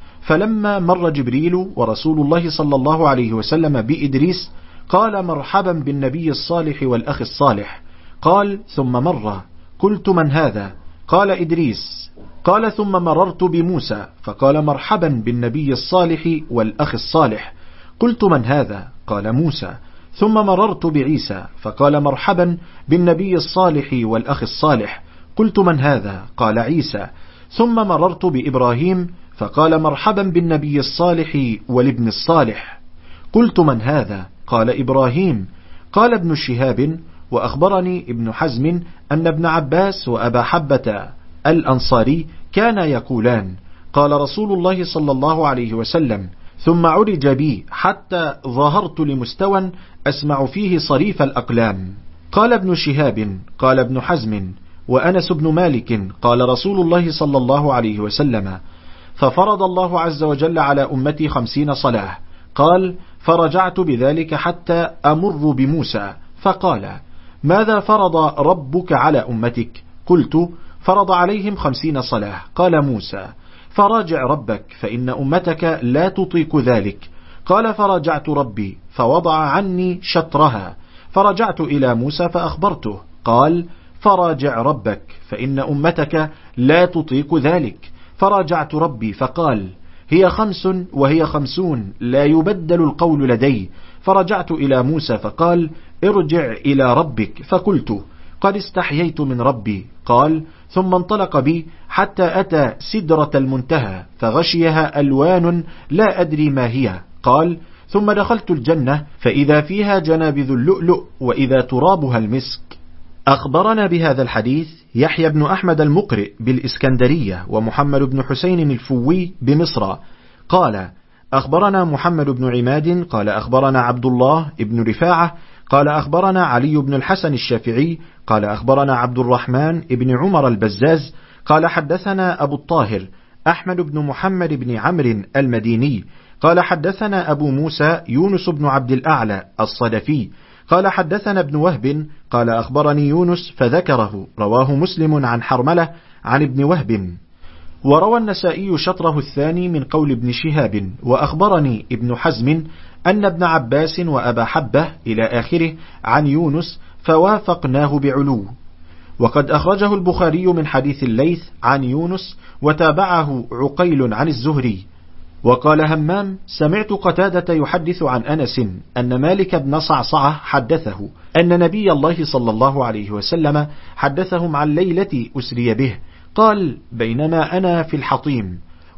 فلما مر جبريل ورسول الله صلى الله عليه وسلم بإدريس قال: مرحبا بالنبي الصالح والأخ الصالح. قال: ثم مر. قلت: من هذا؟ قال: إدريس. قال: ثم مررت بموسى، فقال: مرحبا بالنبي الصالح والأخ الصالح. قلت: من هذا؟ قال: موسى. ثم مررت بعيسى، فقال: مرحبا بالنبي الصالح والأخ الصالح. قلت: من هذا؟ قال: عيسى. ثم مررت بإبراهيم، فقال: مرحبا بالنبي الصالح والابن الصالح. قلت: من هذا؟ قال: إبراهيم. قال ابن شهاب: وأخبرني ابن حزم أن ابن عباس وأبا حبة الأنصاري كانا يقولان: قال رسول الله صلى الله عليه وسلم: ثم عرج بي حتى ظهرت لمستوى أسمع فيه صريف الأقلام. قال ابن شهاب: قال ابن حزم: وأنس بن مالك قال رسول الله صلى الله عليه وسلم: ففرض الله عز وجل على أمتي 50 صلاة. قال: فرجعت بذلك حتى أمر بموسى، فقال: ماذا فرض ربك على أمتك؟ قلت: فرض عليهم 50 صلاة. قال موسى: فراجع ربك فإن أمتك لا تطيق ذلك. قال: فرجعت ربي فوضع عني شطرها، فرجعت إلى موسى فأخبرته. قال: فراجع ربك فإن أمتك لا تطيق ذلك. فراجعت ربي فقال: هي 5 وهي 50 لا يبدل القول لدي. فرجعت إلى موسى فقال: ارجع إلى ربك. فقلت: قد استحييت من ربي. قال: ثم انطلق بي حتى أتى سدرة المنتهى، فغشيها ألوان لا أدري ما هي. قال: ثم دخلت الجنة فإذا فيها جنابذ اللؤلؤ وإذا ترابها المسك. أخبرنا بهذا الحديث يحيى بن أحمد المقرئ بالإسكندرية، ومحمد بن حسين الفوي بمصر. قال: أخبرنا محمد بن عماد قال: أخبرنا عبد الله بن رفاعة قال: أخبرنا علي بن الحسن الشافعي قال: أخبرنا عبد الرحمن بن عمر البزاز قال: حدثنا أبو الطاهر أحمد بن محمد بن عمرو المديني قال: حدثنا أبو موسى يونس بن عبد الأعلى الصدفي قال: حدثنا ابن وهب قال: أخبرني يونس، فذكره. رواه مسلم عن حرملة عن ابن وهب. وروى النسائي شطره الثاني من قول ابن شهاب. وأخبرني ابن حزم أن ابن عباس وأبا حبة إلى آخره عن يونس، فوافقناه بعلو. وقد أخرجه البخاري من حديث الليث عن يونس، وتابعه عقيل عن الزهري. وقال همام: سمعت قتادة يحدث عن أنس أن مالك بن صعصعة حدثه أن نبي الله صلى الله عليه وسلم حدثهم عن ليلة أسري به. قال: بينما أنا في الحطيم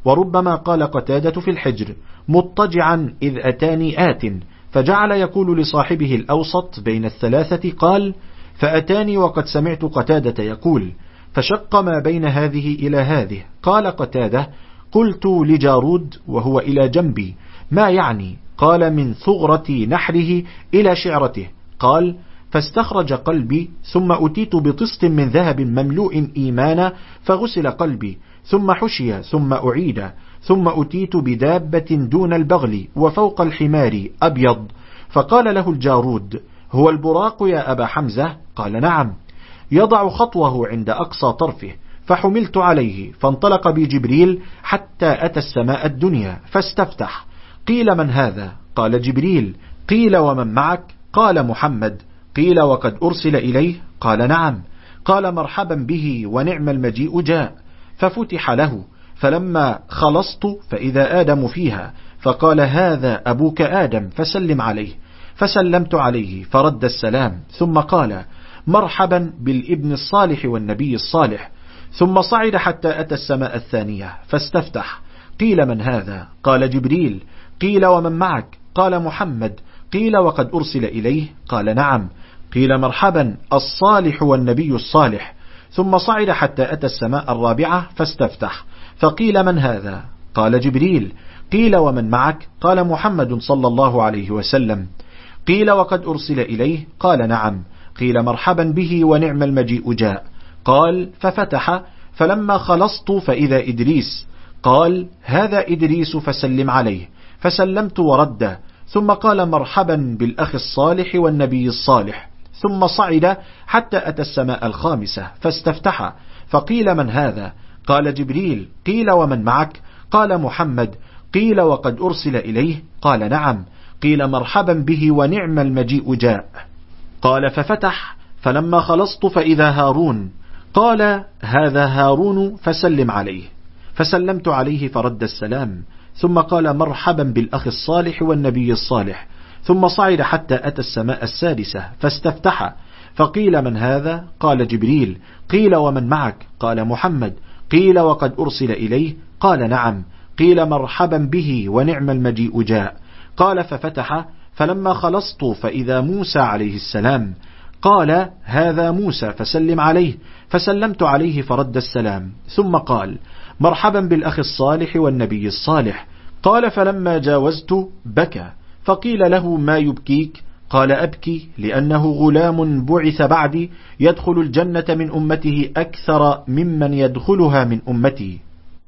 وربما قال قتادة في الحجر مضطجعا إذ أتاني آت، فجعل يقول لصاحبه الأوسط بين الثلاثة قال فأتاني وقد سمعت قتادة يقول فشق ما بين هذه إلى هذه. قال قتادة قلت لجارود وهو إلى جنبي ما يعني؟ قال من ثغرة نحره إلى شعرته. قال فاستخرج قلبي ثم أتيت بطست من ذهب مملوء إيمانا فغسل قلبي ثم حشي ثم أعيد، ثم أتيت بدابة دون البغل وفوق الحمار أبيض، فقال له الجارود هو البراق يا أبا حمزة؟ قال نعم. يضع خطوه عند أقصى طرفه، فحملت عليه فانطلق بي جبريل حتى أتى السماء الدنيا فاستفتح. قيل من هذا؟ قال جبريل. قيل ومن معك؟ قال محمد. قيل وقد أرسل إليه؟ قال نعم. قال مرحبا به ونعم المجيء جاء. ففتح له، فلما خلصت فإذا آدم فيها، فقال هذا أبوك آدم فسلم عليه، فسلمت عليه فرد السلام، ثم قال مرحبا بالابن الصالح والنبي الصالح، ثم صعد حتى أتى السماء الثانية فاستفتح. قيل من هذا؟ قال جبريل. قيل ومن معك؟ قال محمد. قيل وقد أرسل إليه؟ قال نعم. قيل مرحبا الصالح والنبي الصالح، ثم صعد حتى أتى السماء الرابعة فاستفتح. فقيل من هذا؟ قال جبريل. قيل ومن معك؟ قال محمد صلى الله عليه وسلم. قيل وقد أرسل إليه؟ قال نعم. قيل مرحبا به ونعم المجيء جاء. قال ففتح، فلما خلصت فإذا إدريس. قال هذا إدريس فسلم عليه، فسلمت ورد، ثم قال مرحبا بالأخ الصالح والنبي الصالح، ثم صعد حتى أتى السماء الخامسة فاستفتح. فقيل من هذا؟ قال جبريل. قيل ومن معك؟ قال محمد. قيل وقد أرسل إليه؟ قال نعم. قيل مرحبا به ونعم المجيء جاء. قال ففتح، فلما خلصت فإذا هارون. قال هذا هارون فسلم عليه، فسلمت عليه فرد السلام، ثم قال مرحبا بالأخ الصالح والنبي الصالح، ثم صعد حتى أتى السماء السادسة فاستفتح. فقيل من هذا؟ قال جبريل. قيل ومن معك؟ قال محمد. قيل وقد أرسل إليه؟ قال نعم. قيل مرحبا به ونعم المجيء جاء. قال ففتح، فلما خلصت فإذا موسى عليه السلام. قال هذا موسى فسلم عليه، فسلمت عليه فرد السلام، ثم قال مرحبا بالأخ الصالح والنبي الصالح. قال فلما جاوزت بكى، فقيل له ما يبكيك؟ قال أبكي لأنه غلام بعث بعدي يدخل الجنة من أمته أكثر ممن يدخلها من أمتي.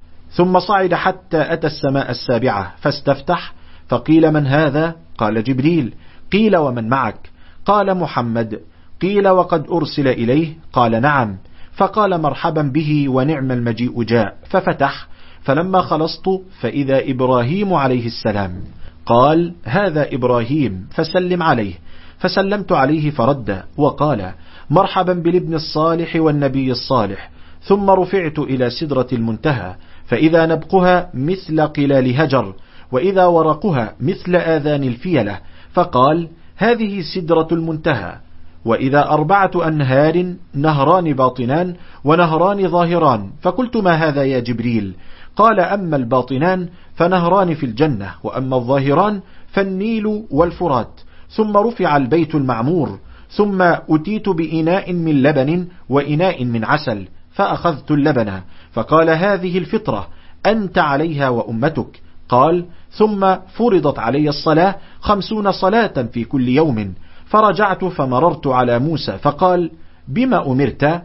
ثم صعد حتى أتى السماء السابعة فاستفتح. فقيل من هذا؟ قال جبريل. قيل ومن معك؟ قال محمد. قيل وقد أرسل إليه؟ قال نعم. فقال مرحبا به ونعم المجيء جاء. ففتح، فلما خلصت فإذا إبراهيم عليه السلام. قال هذا إبراهيم فسلم عليه، فسلمت عليه فرد، وقال مرحبا بالابن الصالح والنبي الصالح. ثم رفعت إلى سدرة المنتهى، فإذا نبقها مثل قلال هجر، وإذا ورقها مثل آذان الفيلة. فقال هذه سدرة المنتهى، وإذا 4 أنهار، نهران باطنان ونهران ظاهران. فقلت ما هذا يا جبريل؟ قال أما الباطنان فنهران في الجنة، وأما الظاهران فالنيل والفرات. ثم رفع البيت المعمور، ثم أتيت بإناء من لبن وإناء من عسل، فأخذت اللبن، فقال هذه الفطرة أنت عليها وأمتك. قال ثم فرضت علي الصلاة 50 صلاة في كل يوم. فرجعت فمررت على موسى فقال بما أمرت؟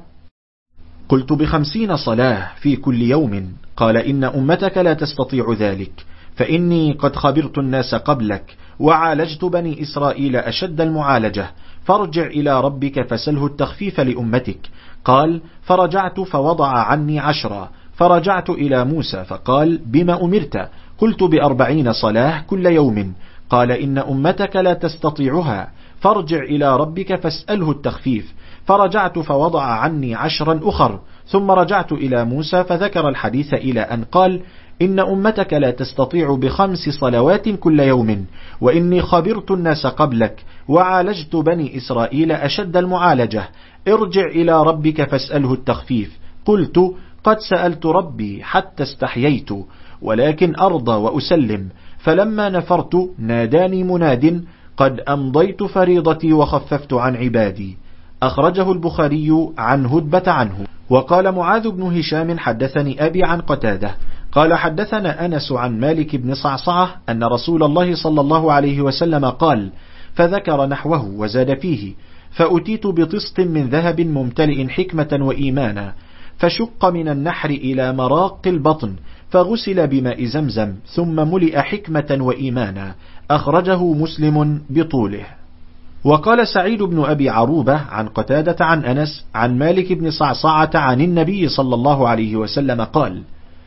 قلت ب50 صلاة في كل يوم. قال إن أمتك لا تستطيع ذلك، فإني قد خبرت الناس قبلك وعالجت بني إسرائيل أشد المعالجة، فارجع إلى ربك فسله التخفيف لأمتك. قال فرجعت فوضع عني 10. فرجعت إلى موسى فقال بما أمرت؟ قلت ب40 صلاة كل يوم. قال إن أمتك لا تستطيعها، فارجع إلى ربك فاسأله التخفيف. فرجعت فوضع عني 10 أخر. ثم رجعت إلى موسى فذكر الحديث إلى أن قال إن أمتك لا تستطيع ب5 صلوات كل يوم، وإني خبرت الناس قبلك وعالجت بني إسرائيل أشد المعالجة، ارجع إلى ربك فاسأله التخفيف. قلت: قد سألت ربي حتى استحييت، ولكن أرضى وأسلم. فلما نفرت ناداني مناد: قد أمضيت فريضتي وخففت عن عبادي. أخرجه البخاري عن هدبة عنه. وقال معاذ بن هشام: حدثني أبي عن قتادة قال: حدثنا أنس عن مالك بن صعصعة أن رسول الله صلى الله عليه وسلم قال، فذكر نحوه وزاد فيه: فأتيت بطست من ذهب ممتلئ حكمة وإيمانا، فشق من النحر إلى مراق البطن، فغسل بماء زمزم، ثم ملئ حكمة وإيمانا. أخرجه مسلم بطوله. وقال سعيد بن أبي عروبة عن قتادة عن أنس عن مالك بن صعصعة عن النبي صلى الله عليه وسلم قال: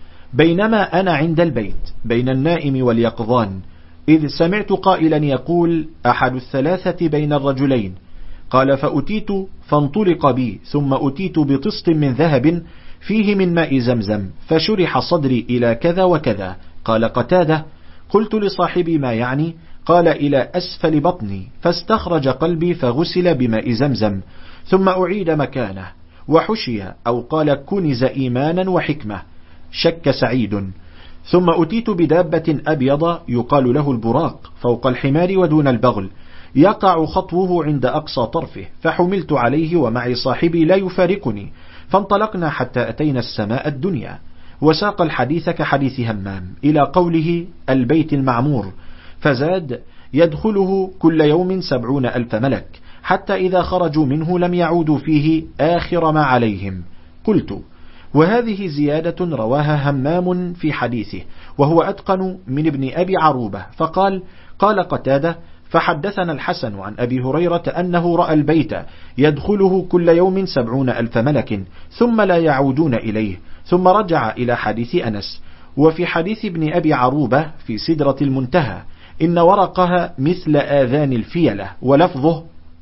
بينما أنا عند البيت بين النائم واليقظان، إذ سمعت قائلا يقول: أحد الثلاثة بين الرجلين. قال: فأتيت فانطلق بي، ثم أتيت بطست من ذهب فيه من ماء زمزم، فشرح صدري إلى كذا وكذا. قال قتادة: قلت لصاحبي: ما يعني؟ قال: إلى أسفل بطني، فاستخرج قلبي فغسل بماء زمزم، ثم أعيد مكانه، وحشي أو قال كنز إيمانا وحكمة. شك سعيد. ثم أتيت بدابة أبيض يقال له البراق، فوق الحمار ودون البغل، يقع خطوه عند أقصى طرفه، فحملت عليه ومعي صاحبي لا يفارقني، فانطلقنا حتى أتينا السماء الدنيا. وساق الحديث كحديث همام إلى قوله: البيت المعمور، فزاد: يدخله كل يوم 70,000 ملك، حتى إذا خرجوا منه لم يعودوا فيه آخر ما عليهم. قلت: وهذه زيادة رواها همام في حديثه، وهو أتقن من ابن أبي عروبة. فقال: قال قتادة: فحدثنا الحسن عن أبي هريرة أنه رأى البيت يدخله كل يوم 70,000 ملك، ثم لا يعودون إليه. ثم رجع إلى حديث أنس. وفي حديث ابن أبي عروبة في سدرة المنتهى: إن ورقها مثل آذان الفيلة، ولفظه: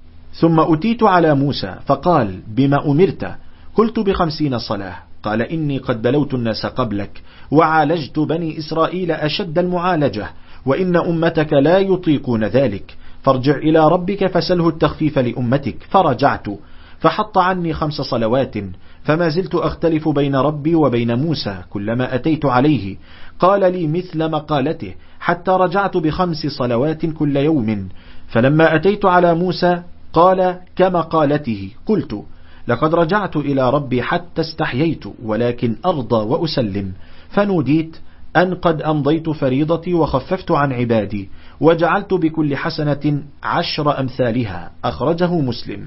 ثم أتيت على موسى فقال: بما أمرت؟ قلت: ب50 صلاة. قال: إني قد بلوت الناس قبلك، وعالجت بني إسرائيل أشد المعالجة، وإن أمتك لا يطيقون ذلك، فارجع إلى ربك فسله التخفيف لأمتك. فرجعت فحط عني 5 صلوات، فما زلت أختلف بين ربي وبين موسى كلما أتيت عليه. قال لي مثل مقالته، حتى رجعت ب5 صلوات كل يوم. فلما أتيت على موسى قال كمقالته. قلت: لقد رجعت إلى ربي حتى استحييت، ولكن أرضى وأسلم. فنوديت أن قد أمضيت فريضتي وخففت عن عبادي، وجعلت بكل حسنة 10 أمثالها. أخرجه مسلم.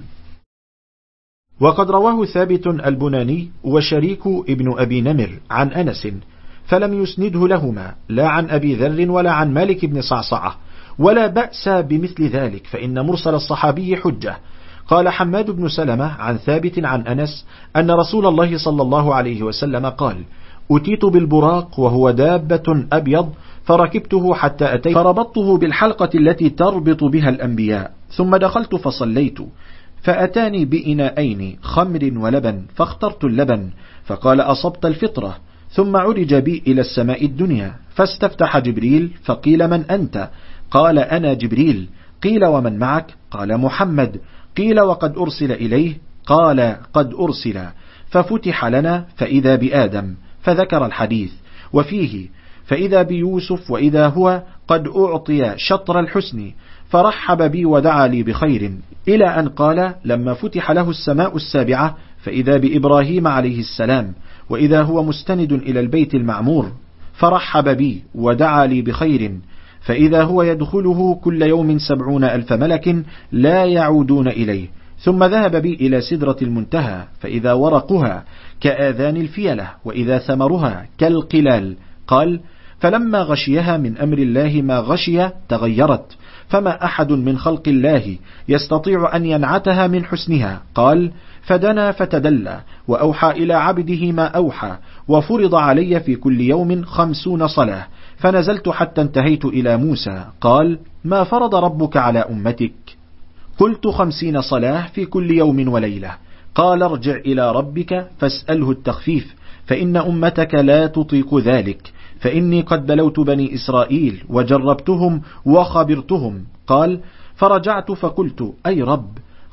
وقد رواه ثابت البناني وشريك ابن أبي نمر عن أنس، فلم يسنده لهما لا عن أبي ذر ولا عن مالك بن صعصعة، ولا بأس بمثل ذلك، فإن مرسل الصحابي حجة. قال حماد بن سلمة عن ثابت عن أنس أن رسول الله صلى الله عليه وسلم قال: أتيت بالبراق وهو دابة أبيض، فركبته حتى أتيت فربطته بالحلقة التي تربط بها الأنبياء، ثم دخلت فصليت، فأتاني بإناءين خمر ولبن، فاخترت اللبن، فقال: أصبت الفطرة. ثم عرج بي إلى السماء الدنيا، فاستفتح جبريل، فقيل: من أنت؟ قال: أنا جبريل. قيل: ومن معك؟ قال: محمد. قيل: وقد أرسل إليه؟ قال: قد أرسل. ففتح لنا فإذا بآدم، فذكر الحديث، وفيه: فإذا بيوسف وإذا هو قد أعطي شطر الحسن، فرحب بي ودعا لي بخير، إلى أن قال: لما فتح له السماء السابعة فإذا بإبراهيم عليه السلام، وإذا هو مستند إلى البيت المعمور، فرحب بي ودعا لي بخير، فإذا هو يدخله كل يوم 70,000 ملك لا يعودون إليه. ثم ذهب بي إلى سدرة المنتهى، فإذا ورقها كآذان الفيلة، وإذا ثمرها كالقلال. قال: فلما غشيها من أمر الله ما غشي تغيرت، فما أحد من خلق الله يستطيع أن ينعتها من حسنها. قال: فدنا فتدلى، وأوحى إلى عبده ما أوحى، وفرض علي في كل يوم 50 صلاة، فنزلت حتى انتهيت إلى موسى. قال: ما فرض ربك على أمتك؟ قلت: 50 صلاة في كل يوم وليلة. قال: ارجع إلى ربك فاسأله التخفيف، فإن أمتك لا تطيق ذلك، فإني قد بلوت بني إسرائيل وجربتهم وخبرتهم. قال: فرجعت فقلت: أي رب،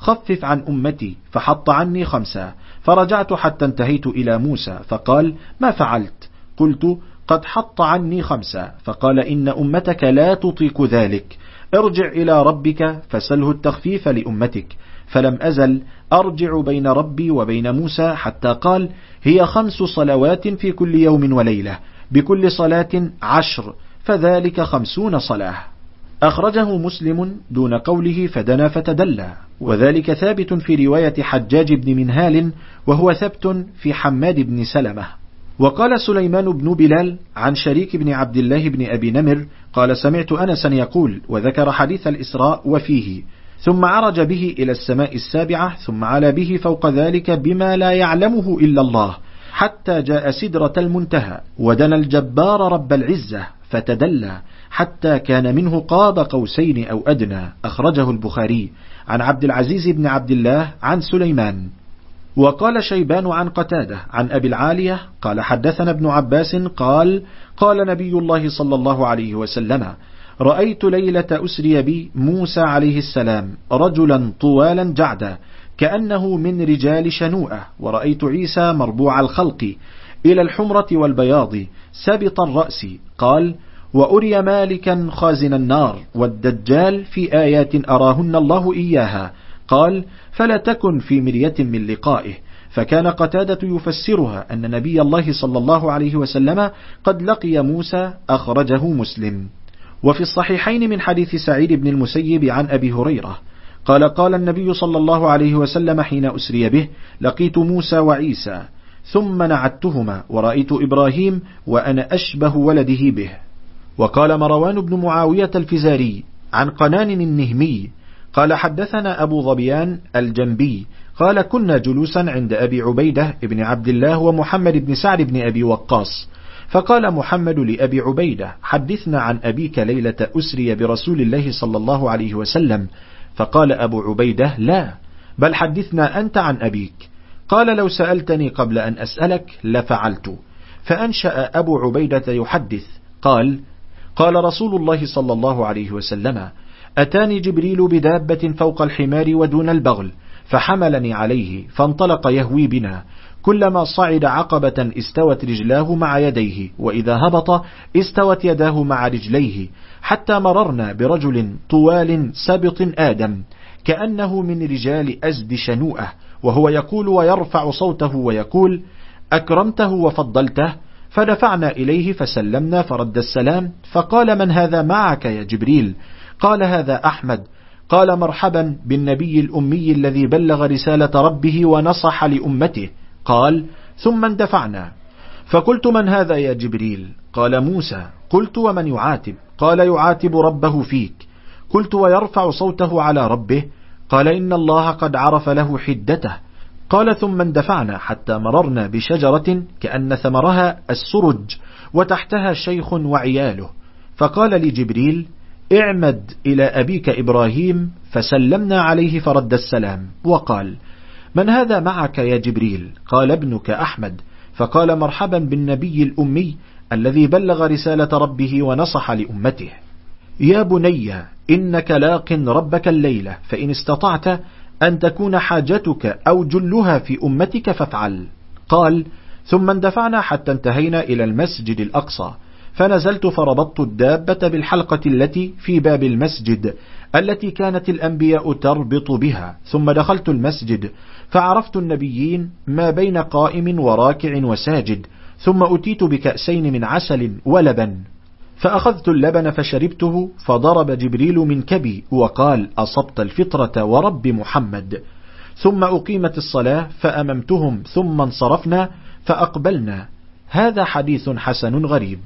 خفف عن أمتي، فحط عني 5. فرجعت حتى انتهيت إلى موسى فقال: ما فعلت؟ قلت: قد حط عني 5. فقال: إن أمتك لا تطيق ذلك، ارجع إلى ربك فسله التخفيف لأمتك. فلم أزل أرجع بين ربي وبين موسى حتى قال: هي 5 صلوات في كل يوم وليلة، بكل صلاة 10، فذلك 50 صلاة. أخرجه مسلم دون قوله فدنا فتدلى، وذلك ثابت في رواية حجاج بن منهال، وهو ثبت في حماد بن سلمة. وقال سليمان بن بلال عن شريك بن عبد الله بن أبي نمر قال: سمعت أنسا يقول، وذكر حديث الإسراء وفيه: ثم عرج به إلى السماء السابعة، ثم علا به فوق ذلك بما لا يعلمه إلا الله، حتى جاء سدرة المنتهى، ودنا الجبار رب العزة فتدلى، حتى كان منه قاب قوسين أو أدنى. أخرجه البخاري عن عبد العزيز بن عبد الله عن سليمان. وقال شيبان عن قتادة عن أبي العالية قال: حدثنا ابن عباس قال: قال نبي الله صلى الله عليه وسلم: رأيت ليلة أسري بي موسى عليه السلام رجلا طوالا جعدا كأنه من رجال شنوءة، ورأيت عيسى مربوع الخلق إلى الحمرة والبياض سبط الرأس. قال: وأري مالكا خازن النار والدجال في آيات أراهن الله إياها. قال: فلا تكن في مرية من لقائه. فكان قتادة يفسرها أن نبي الله صلى الله عليه وسلم قد لقي موسى. أخرجه مسلم. وفي الصحيحين من حديث سعيد بن المسيب عن أبي هريرة قال: قال النبي صلى الله عليه وسلم حين أسري به: لقيت موسى وعيسى ثم نعتهما، ورأيت إبراهيم وأنا أشبه ولده به. وقال مروان بن معاوية الفزاري عن قنان النهمي قال: حدثنا أبو ظبيان الجنبي قال: كنا جلوسا عند أبي عبيدة ابن عبد الله ومحمد بن سعد بن أبي وقاص، فقال محمد لأبي عبيدة: حدثنا عن أبيك ليلة أسري برسول الله صلى الله عليه وسلم. فقال أبو عبيدة: لا، بل حدثنا أنت عن أبيك. قال: لو سألتني قبل أن أسألك لفعلت. فأنشأ أبو عبيدة يحدث قال: قال رسول الله صلى الله عليه وسلم: أتاني جبريل بدابة فوق الحمار ودون البغل، فحملني عليه فانطلق يهوي بنا، كلما صعد عقبة استوت رجلاه مع يديه، وإذا هبط استوت يداه مع رجليه، حتى مررنا برجل طوال سبط آدم كأنه من رجال أزد شنوءة، وهو يقول ويرفع صوته ويقول: أكرمته وفضلته. فدفعنا إليه فسلمنا فرد السلام، فقال: من هذا معك يا جبريل؟ قال: هذا أحمد. قال: مرحبا بالنبي الأمي الذي بلغ رسالة ربه ونصح لأمته. قال: ثم اندفعنا. فقلت: من هذا يا جبريل؟ قال: موسى. قلت: ومن يعاتب؟ قال: يعاتب ربه فيك. قلت: ويرفع صوته على ربه؟ قال: إن الله قد عرف له حدته. قال: ثم اندفعنا حتى مررنا بشجرة كأن ثمرها السرج وتحتها شيخ وعياله، فقال لجبريل: اعمد إلى أبيك إبراهيم، فسلمنا عليه فرد السلام، وقال: من هذا معك يا جبريل؟ قال: ابنك أحمد. فقال: مرحبا بالنبي الأمي الذي بلغ رسالة ربه ونصح لأمته. يا بني إنك لاق ربك الليلة، فإن استطعت أن تكون حاجتك أو جلها في أمتك فافعل. قال: ثم اندفعنا حتى انتهينا إلى المسجد الأقصى، فنزلت فربطت الدابة بالحلقة التي في باب المسجد التي كانت الأنبياء تربط بها، ثم دخلت المسجد فعرفت النبيين ما بين قائم وراكع وساجد، ثم أتيت بكأسين من عسل ولبن، فأخذت اللبن فشربته، فضرب جبريل منكبي وقال: أصبت الفطرة ورب محمد. ثم أقيمت الصلاة فأممتهم، ثم انصرفنا فأقبلنا. هذا حديث حسن غريب.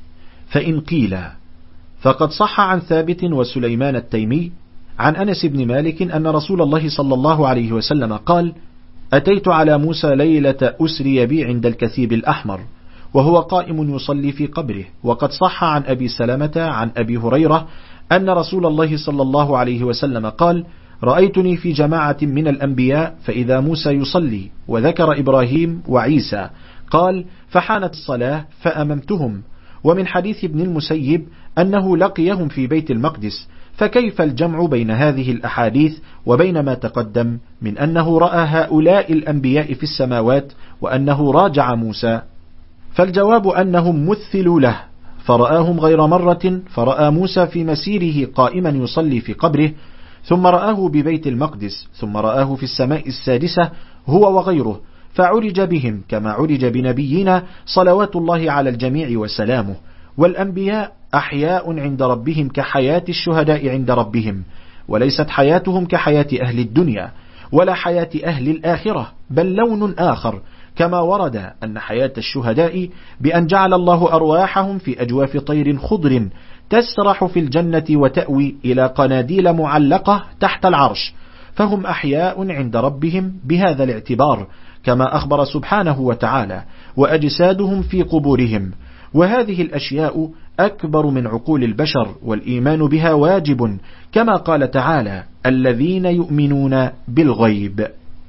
فإن قيل فقد صح عن ثابت وسليمان التيمي عن أنس بن مالك أن رسول الله صلى الله عليه وسلم قال: أتيت على موسى ليلة أسري بي عند الكثيب الأحمر وهو قائم يصلي في قبره. وقد صح عن أبي سلمة عن أبي هريرة أن رسول الله صلى الله عليه وسلم قال: رأيتني في جماعة من الأنبياء فإذا موسى يصلي، وذكر إبراهيم وعيسى. قال: فحانت الصلاة فأممتهم. ومن حديث ابن المسيب أنه لقيهم في بيت المقدس فكيف الجمع بين هذه الأحاديث وبين ما تقدم من أنه رأى هؤلاء الأنبياء في السماوات وأنه راجع موسى؟ فالجواب أنهم مثلوا له، فرآهم غير مرة، فرأى موسى في مسيره قائما يصلي في قبره، ثم رآه ببيت المقدس، ثم رآه في السماء السادسة هو وغيره، فعرج بهم كما عرج بنبينا صلوات الله على الجميع وسلامه. والأنبياء أحياء عند ربهم كحياة الشهداء عند ربهم، وليست حياتهم كحياة أهل الدنيا ولا حياة أهل الآخرة، بل لون آخر، كما ورد أن حياة الشهداء بأن جعل الله أرواحهم في أجواف طير خضر تسرح في الجنة وتأوي إلى قناديل معلقة تحت العرش، فهم أحياء عند ربهم بهذا الاعتبار، كما أخبر سبحانه وتعالى، وأجسادهم في قبورهم. وهذه الأشياء أكبر من عقول البشر، والإيمان بها واجب، كما قال تعالى: الذين يؤمنون بالغيب.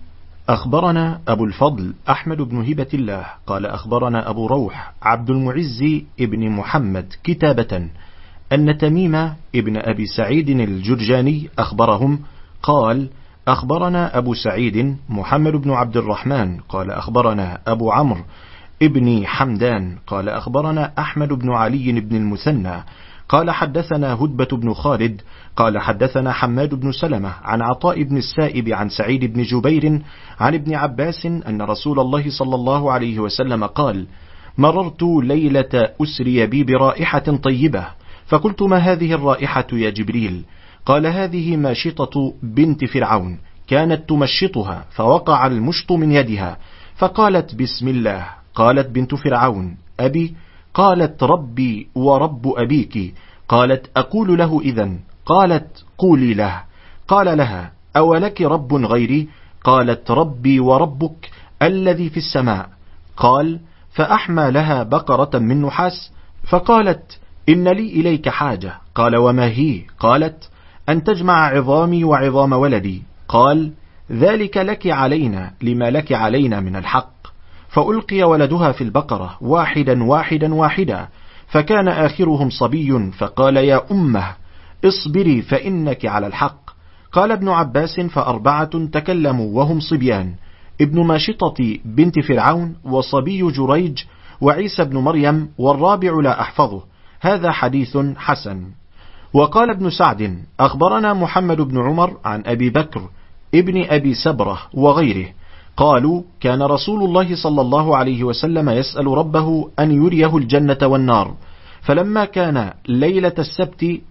أخبرنا أبو الفضل أحمد بن هبة الله قال أخبرنا أبو روح عبد المعز ابن محمد كتابة أن تميم ابن أبي سعيد الجرجاني أخبرهم قال: أخبرنا أبو سعيد محمد بن عبد الرحمن قال أخبرنا أبو عمرو ابن حمدان قال أخبرنا أحمد بن علي بن المثنى قال حدثنا هدبة بن خالد قال حدثنا حماد بن سلمة عن عطاء بن السائب عن سعيد بن جبير عن ابن عباس أن رسول الله صلى الله عليه وسلم قال: مررت ليلة أسري بي برائحة طيبة، فقلت: ما هذه الرائحة يا جبريل؟ قال: هذه ماشطة بنت فرعون، كانت تمشطها فوقع المشط من يدها، فقالت: بسم الله. قالت بنت فرعون: أبي؟ قالت: ربي ورب أبيك. قالت: أقول له إذن؟ قالت: قولي له. قال لها: أولك رب غيري؟ قالت: ربي وربك الذي في السماء. قال: فأحمى لها بقرة من نحاس، فقالت: إن لي إليك حاجة. قال: وما هي؟ قالت: أن تجمع عظامي وعظام ولدي. قال: ذلك لك علينا لما لك علينا من الحق. فألقي ولدها في البقرة واحدا واحدا واحدا، فكان آخرهم صبي، فقال: يا أمه اصبري فإنك على الحق. قال ابن عباس: فأربعة تكلموا وهم صبيان: ابن ماشطة بنت فرعون، وصبي جريج، وعيسى بن مريم، والرابع لا أحفظه. هذا حديث حسن. وقال ابن سعد: أخبرنا محمد بن عمر عن أبي بكر ابن أبي سبرة وغيره قالوا: كان رسول الله صلى الله عليه وسلم يسأل ربه أن يريه الجنة والنار، فلما كان ليلة السبت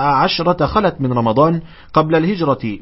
ل17 خلت من رمضان قبل الهجرة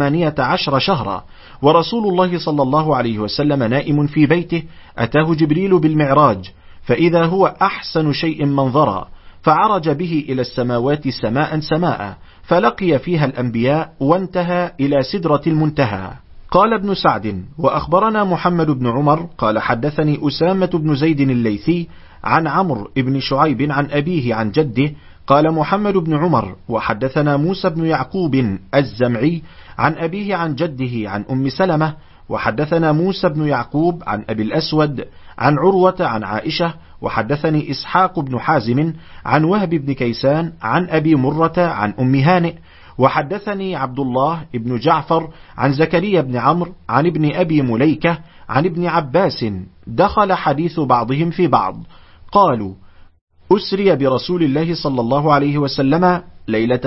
ب18 شهرا، ورسول الله صلى الله عليه وسلم نائم في بيته، أتاه جبريل بالمعراج، فإذا هو أحسن شيء منظرا، فعرج به إلى السماوات سماء سماء، فلقي فيها الأنبياء وانتهى إلى سدرة المنتهى. قال ابن سعد: وأخبرنا محمد بن عمر قال حدثني أسامة بن زيد الليثي عن عمرو بن شعيب عن أبيه عن جده قال محمد بن عمر: وحدثنا موسى بن يعقوب الزمعي عن أبيه عن جده عن أم سلمة، وحدثنا موسى بن يعقوب عن أبي الأسود عن عروة عن عائشة، وحدثني إسحاق بن حازم عن وهب بن كيسان عن أبي مرة عن أم هانئ، وحدثني عبد الله بن جعفر عن زكريا بن عمرو عن ابن أبي مليكة عن ابن عباس، دخل حديث بعضهم في بعض. قالوا: أسري برسول الله صلى الله عليه وسلم ليلة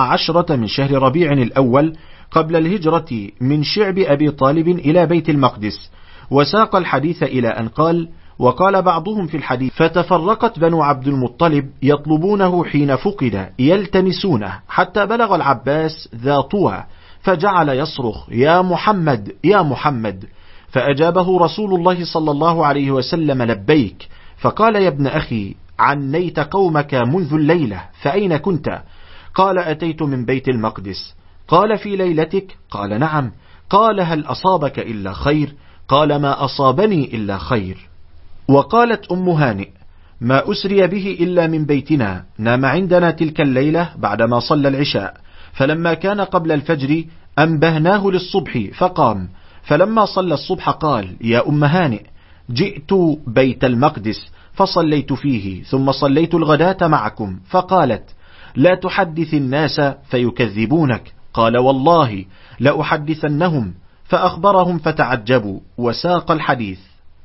17 من شهر ربيع الأول قبل الهجرة من شعب أبي طالب إلى بيت المقدس، وساق الحديث إلى أن قال: وقال بعضهم في الحديث: فتفرقت بنو عبد المطلب يطلبونه حين فقد يلتمسونه، حتى بلغ العباس ذا طوى، فجعل يصرخ: يا محمد يا محمد، فأجابه رسول الله صلى الله عليه وسلم: لبيك. فقال: يا ابن أخي، عنيت قومك منذ الليلة، فأين كنت؟ قال: أتيت من بيت المقدس. قال: في ليلتك؟ قال: نعم. قال: هل أصابك إلا خير؟ قال: ما أصابني إلا خير. وقالت أم هانئ: ما أسري به إلا من بيتنا، نام عندنا تلك الليلة بعدما صلى العشاء، فلما كان قبل الفجر أنبهناه للصبح فقام، فلما صلى الصبح قال: يا أم هانئ، جئت بيت المقدس فصليت فيه، ثم صليت الغداة معكم. فقالت: لا تحدث الناس فيكذبونك. قال والله لأحدثنهم، فأخبرهم فتعجبوا وساق الحديث.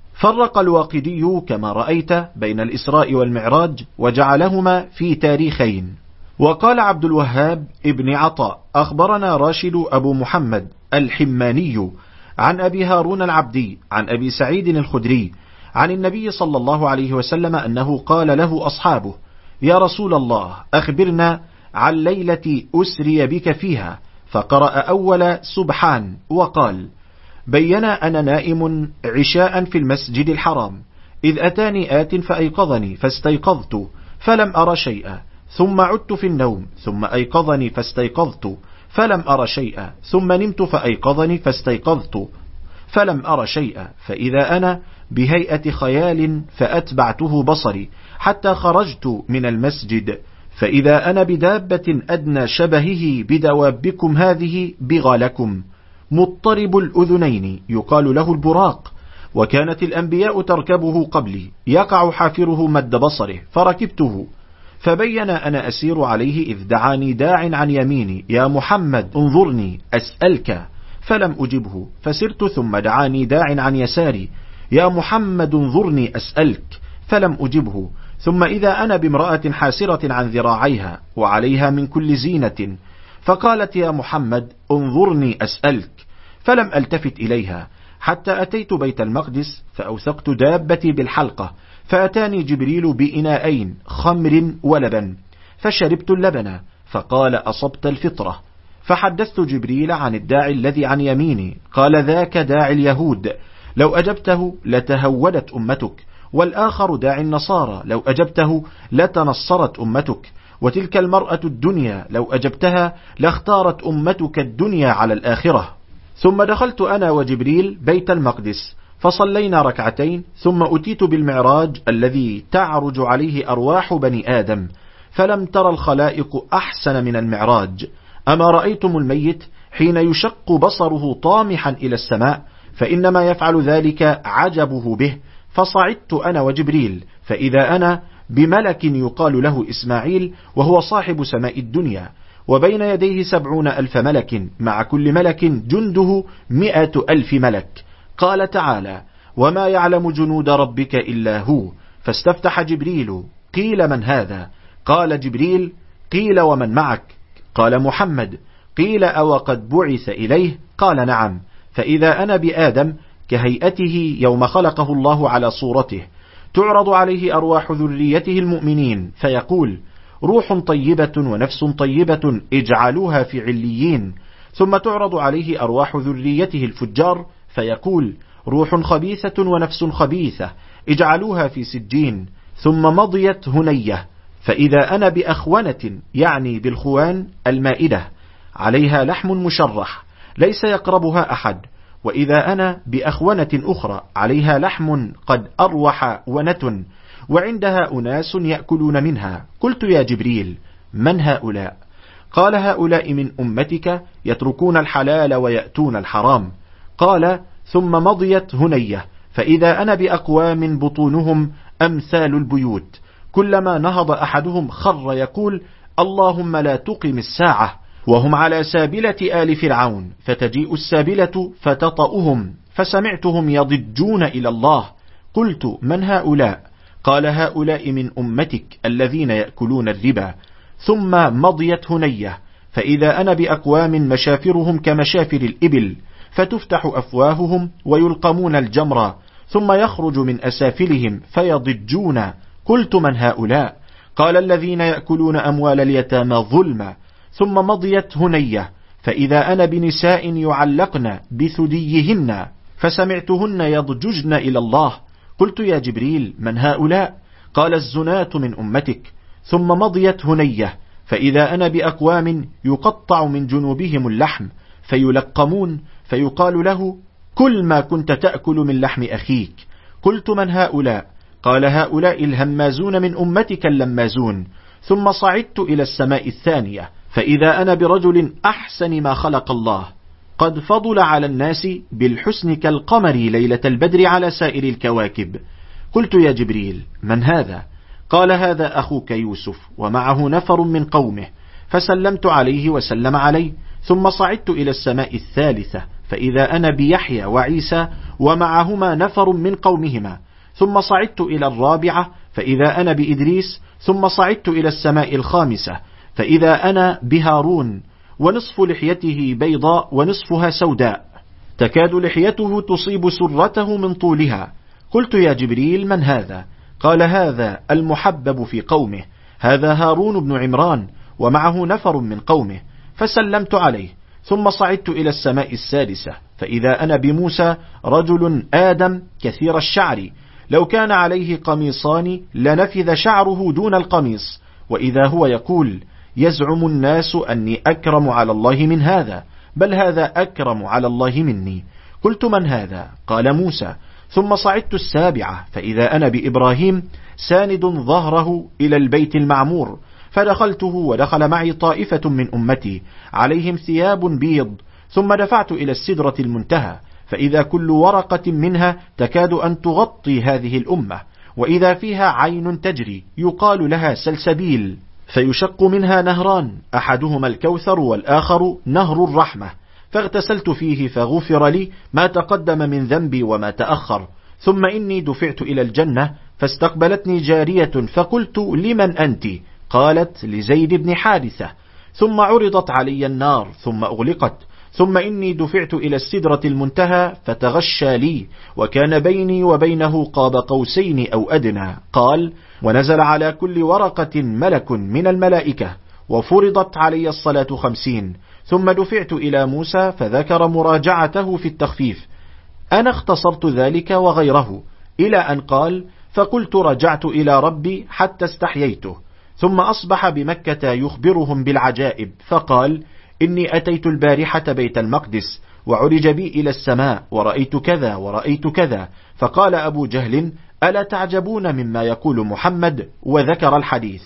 فرق الواقدي كما رأيت بين الإسراء والمعراج وجعلهما في تاريخين. وقال عبد الوهاب ابن عطاء أخبرنا راشد أبو محمد الحماني عن أبي هارون العبدي عن أبي سعيد الخدري عن النبي صلى الله عليه وسلم أنه قال له أصحابه: يا رسول الله أخبرنا عن ليلة أسري بك فيها، فقرأ أول سبحان وقال: بينا أنا نائم عشاء في المسجد الحرام، إذ أتاني آت فأيقظني فاستيقظت فلم أر شيئا، ثم عدت في النوم ثم أيقظني فاستيقظت فلم أر شيئا، ثم نمت فأيقظني فاستيقظت فلم أر شيئا، فإذا أنا بهيئة خيال فأتبعته بصري حتى خرجت من المسجد، فإذا أنا بدابة أدنى شبهه بدوابكم هذه بغالكم، مضطرب الأذنين يقال له البراق، وكانت الأنبياء تركبه قبلي، يقع حافره مد بصره، فركبته، فبين أنا أسير عليه إذ دعاني داع عن يميني: يا محمد انظرني أسألك، فلم أجبه، فسرت ثم دعاني داع عن يساري: يا محمد انظرني أسألك، فلم أجبه، ثم إذا أنا بامرأة حاسرة عن ذراعيها وعليها من كل زينة، فقالت: يا محمد انظرني أسألك، فلم ألتفت إليها حتى أتيت بيت المقدس، فأوثقت دابتي بالحلقة، فأتاني جبريل بإناءين خمر ولبن، فشربت اللبن، فقال: أصبت الفطرة. فحدثت جبريل عن الداعي الذي عن يميني، قال: ذاك داعي اليهود، لو أجبته لتهودت أمتك، والآخر داعي النصارى، لو أجبته لتنصرت أمتك، وتلك المرأة الدنيا، لو أجبتها لاختارت أمتك الدنيا على الآخرة. ثم دخلت أنا وجبريل بيت المقدس، فصلينا ركعتين، ثم أتيت بالمعراج الذي تعرج عليه أرواح بني آدم، فلم تر الخلائق أحسن من المعراج. أما رأيتم الميت حين يشق بصره طامحا إلى السماء، فإنما يفعل ذلك عجبه به. فصعدت أنا وجبريل، فإذا أنا بملك يقال له إسماعيل، وهو صاحب سماء الدنيا، وبين يديه 70,000 ملك، مع كل ملك جنده 100,000 ملك. قال تعالى: وما يعلم جنود ربك إلا هو. فاستفتح جبريل: قيل من هذا؟ قال جبريل: قيل ومن معك؟ قال محمد. قيل: أو قد بعث إليه؟ قال نعم. فإذا أنا بآدم كهيئته يوم خلقه الله على صورته، تعرض عليه أرواح ذريته المؤمنين، فيقول: روح طيبة ونفس طيبة اجعلوها في عليين. ثم تعرض عليه أرواح ذريته الفجار، فيقول: روح خبيثة ونفس خبيثة اجعلوها في سجين. ثم مضيت هنية، فإذا أنا بأخونة، يعني بالخوان المائدة، عليها لحم مشرح ليس يقربها أحد، وإذا أنا بأخونة أخرى عليها لحم قد أروح ونتن، وعندها أناس يأكلون منها. قلت: يا جبريل من هؤلاء؟ قال: هؤلاء من أمتك يتركون الحلال ويأتون الحرام. قال: ثم مضيت هنية، فإذا أنا بأقوام بطونهم أمثال البيوت، كلما نهض أحدهم خر يقول: اللهم لا تقم الساعة، وهم على سابلة آل فرعون، فتجيء السابلة فتطأهم، فسمعتهم يضجون إلى الله. قلت: من هؤلاء؟ قال: هؤلاء من أمتك الذين يأكلون الربا. ثم مضيت هنية، فإذا أنا بأقوام مشافرهم كمشافر الإبل، فتفتح أفواههم ويلقمون الجمر، ثم يخرج من أسافلهم فيضجون. قلت: من هؤلاء؟ قال: الذين يأكلون أموال اليتامى ظلما. ثم مضيت هنية، فإذا أنا بنساء يعلقن بثديهن، فسمعتهن يضججن إلى الله. قلت: يا جبريل من هؤلاء؟ قال: الزناة من أمتك. ثم مضيت هنية، فإذا أنا بأقوام يقطع من جنوبهم اللحم، فيلقمون، فيقال له: كل ما كنت تأكل من لحم أخيك. قلت: من هؤلاء؟ قال: هؤلاء الهمازون من أمتك اللمازون. ثم صعدت إلى السماء الثانية، فإذا أنا برجل أحسن ما خلق الله، قد فضل على الناس بالحسن كالقمر ليلة البدر على سائر الكواكب. قلت: يا جبريل من هذا؟ قال: هذا أخوك يوسف ومعه نفر من قومه. فسلمت عليه وسلم علي، ثم صعدت إلى السماء الثالثة، فإذا أنا بيحيى وعيسى ومعهما نفر من قومهما. ثم صعدت إلى الرابعة، فإذا أنا بإدريس. ثم صعدت إلى السماء الخامسة، فإذا أنا بهارون، ونصف لحيته بيضاء ونصفها سوداء، تكاد لحيته تصيب سرته من طولها. قلت: يا جبريل، من هذا؟ قال: هذا المحبب في قومه، هذا هارون بن عمران ومعه نفر من قومه. فسلمت عليه، ثم صعدت إلى السماء السادسة، فإذا أنا بموسى، رجل آدم كثير الشعر، لو كان عليه قميصان لنفذ شعره دون القميص، وإذا هو يقول: يزعم الناس أني أكرم على الله من هذا، بل هذا أكرم على الله مني. قلت: من هذا؟ قال: موسى. ثم صعدت السابعة، فإذا أنا بإبراهيم ساند ظهره إلى البيت المعمور، فدخلته ودخل معي طائفة من أمتي عليهم ثياب بيض. ثم دفعت إلى السدرة المنتهى، فإذا كل ورقة منها تكاد أن تغطي هذه الأمة، وإذا فيها عين تجري يقال لها سلسبيل، فيشق منها نهران، أحدهما الكوثر والآخر نهر الرحمة. فاغتسلت فيه فغفر لي ما تقدم من ذنبي وما تأخر. ثم إني دفعت إلى الجنة، فاستقبلتني جارية، فقلت: لمن أنت؟ قالت: لزيد بن حارثة. ثم عرضت علي النار، ثم أغلقت. ثم إني دفعت إلى السدرة المنتهى، فتغشى لي، وكان بيني وبينه قاب قوسين أو أدنى. قال: ونزل على كل ورقة ملك من الملائكة، وفرضت علي الصلاة 50. ثم دفعت إلى موسى، فذكر مراجعته في التخفيف. أنا اختصرت ذلك وغيره، إلى أن قال: فقلت: رجعت إلى ربي حتى استحييته. ثم أصبح بمكة يخبرهم بالعجائب، فقال: إني أتيت البارحة بيت المقدس، وعرج بي إلى السماء، ورأيت كذا ورأيت كذا. فقال أبو جهل: ألا تعجبون مما يقول محمد؟ وذكر الحديث.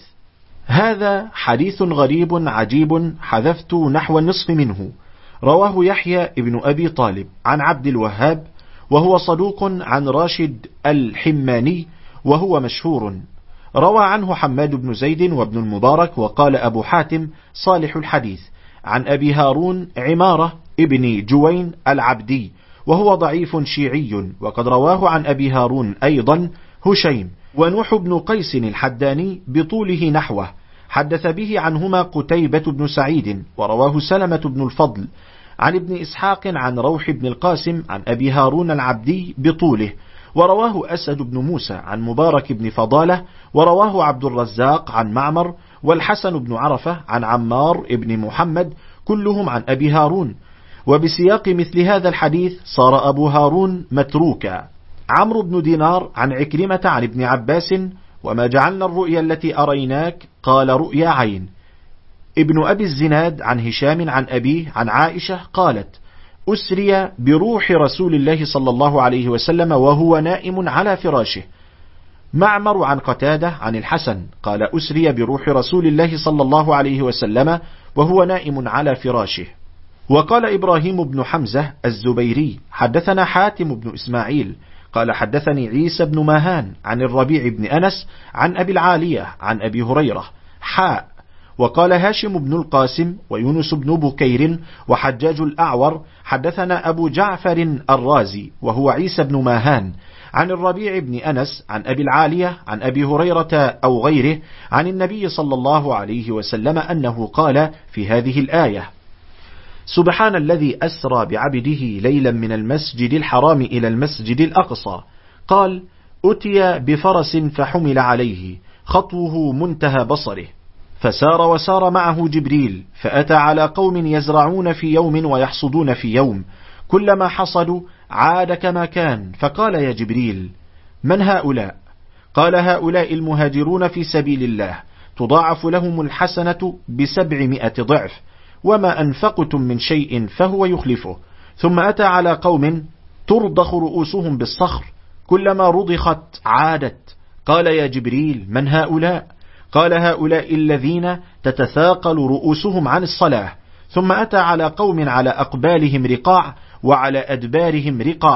هذا حديث غريب عجيب، حذفت نحو النصف منه. رواه يحيى ابن أبي طالب عن عبد الوهاب، وهو صدوق، عن راشد الحماني، وهو مشهور. روى عنه حماد بن زيد وابن المبارك، وقال أبو حاتم: صالح الحديث. عن أبي هارون عمارة ابن جوين العبدي، وهو ضعيف شيعي. وقد رواه عن أبي هارون أيضا هشيم ونوح بن قيس الحداني بطوله نحوه، حدث به عنهما قتيبة بن سعيد. ورواه سلمة بن الفضل عن ابن إسحاق عن روح بن القاسم عن أبي هارون العبدي بطوله. ورواه أسد بن موسى عن مبارك بن فضالة. ورواه عبد الرزاق عن معمر، والحسن بن عرفة عن عمار بن محمد، كلهم عن أبي هارون. وبسياق مثل هذا الحديث صار أبو هارون متروكا. عمرو بن دينار عن عكرمة عن ابن عباس: وما جعلنا الرؤيا التي أريناك، قال: رؤيا عين. ابن أبي الزناد عن هشام عن أبيه عن عائشة قالت: أسري بروح رسول الله صلى الله عليه وسلم وهو نائم على فراشه. معمر عن قتادة عن الحسن قال: أسري بروح رسول الله صلى الله عليه وسلم وهو نائم على فراشه. وقال إبراهيم بن حمزة الزبيري: حدثنا حاتم بن إسماعيل قال: حدثني عيسى بن ماهان عن الربيع بن أنس عن أبي العالية عن أبي هريرة حاء. وقال هاشم بن القاسم ويونس بن بكير وحجاج الأعور: حدثنا أبو جعفر الرازي وهو عيسى بن ماهان عن الربيع بن أنس عن أبي العالية عن أبي هريرة أو غيره عن النبي صلى الله عليه وسلم أنه قال في هذه الآية: سبحان الذي أسرى بعبده ليلا من المسجد الحرام إلى المسجد الأقصى. قال: أتي بفرس فحمل عليه، خطوه منتهى بصره، فسار وسار معه جبريل، فأتى على قوم يزرعون في يوم ويحصدون في يوم، كلما حصدوا عاد كما كان، فقال: يا جبريل، من هؤلاء؟ قال: هؤلاء المهاجرون في سبيل الله، تضاعف لهم الحسنة ب700 ضعف، وما أنفقتم من شيء فهو يخلفه. ثم أتى على قوم ترضخ رؤوسهم بالصخر، كلما رضخت عادت. قال: يا جبريل، من هؤلاء؟ قال: هؤلاء الذين تتثاقل رؤوسهم عن الصلاة. ثم أتى على قوم على أقبالهم رقاع وعلى أدبارهم رقاع،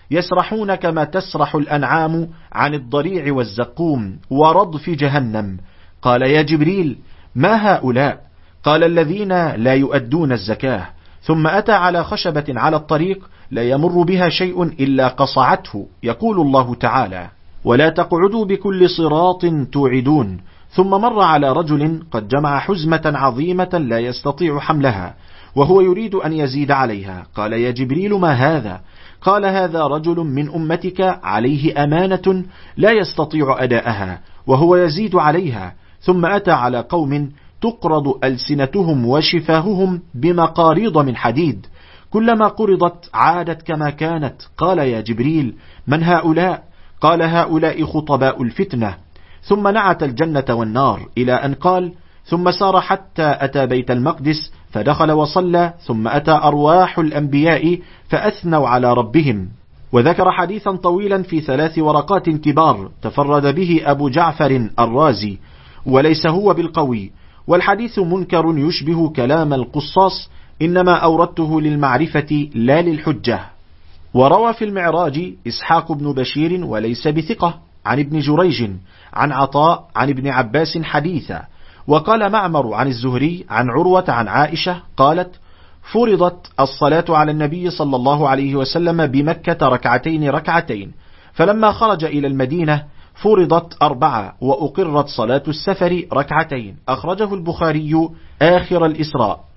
يسرحون كما تسرح الأنعام عن الضريع والزقوم ورضف جهنم. قال يا جبريل ما هؤلاء؟ قال الذين لا يؤدون الزكاة. ثم أتى على خشبة على الطريق لا يمر بها شيء إلا قصعته. يقول الله تعالى ولا تقعدوا بكل صراط توعدون. ثم مر على رجل قد جمع حزمة عظيمة لا يستطيع حملها وهو يريد أن يزيد عليها. قال يا جبريل ما هذا؟ قال هذا رجل من أمتك عليه أمانة لا يستطيع أداءها وهو يزيد عليها. ثم أتى على قوم تقرض ألسنتهم وشفاههم بمقاريض من حديد، كلما قرضت عادت كما كانت. قال يا جبريل من هؤلاء؟ قال هؤلاء خطباء الفتنة. ثم نعت الجنة والنار إلى أن قال ثم سار حتى أتى بيت المقدس فدخل وصلى. ثم أتى أرواح الأنبياء فأثنوا على ربهم. وذكر حديثا طويلا في 3 ورقات كبار تفرد به أبو جعفر الرازي وليس هو بالقوي، والحديث منكر يشبه كلام القصاص، إنما أوردته للمعرفة لا للحجة. وروى في المعراج إسحاق بن بشير وليس بثقة عن ابن جريج عن عطاء عن ابن عباس حديثا. وقال معمر عن الزهري عن عروة عن عائشة قالت فرضت الصلاة على النبي صلى الله عليه وسلم بمكة 2 ركعتين، فلما خرج إلى المدينة فرضت 4 وأقرت صلاة السفر 2. أخرجه البخاري آخر الإسراء.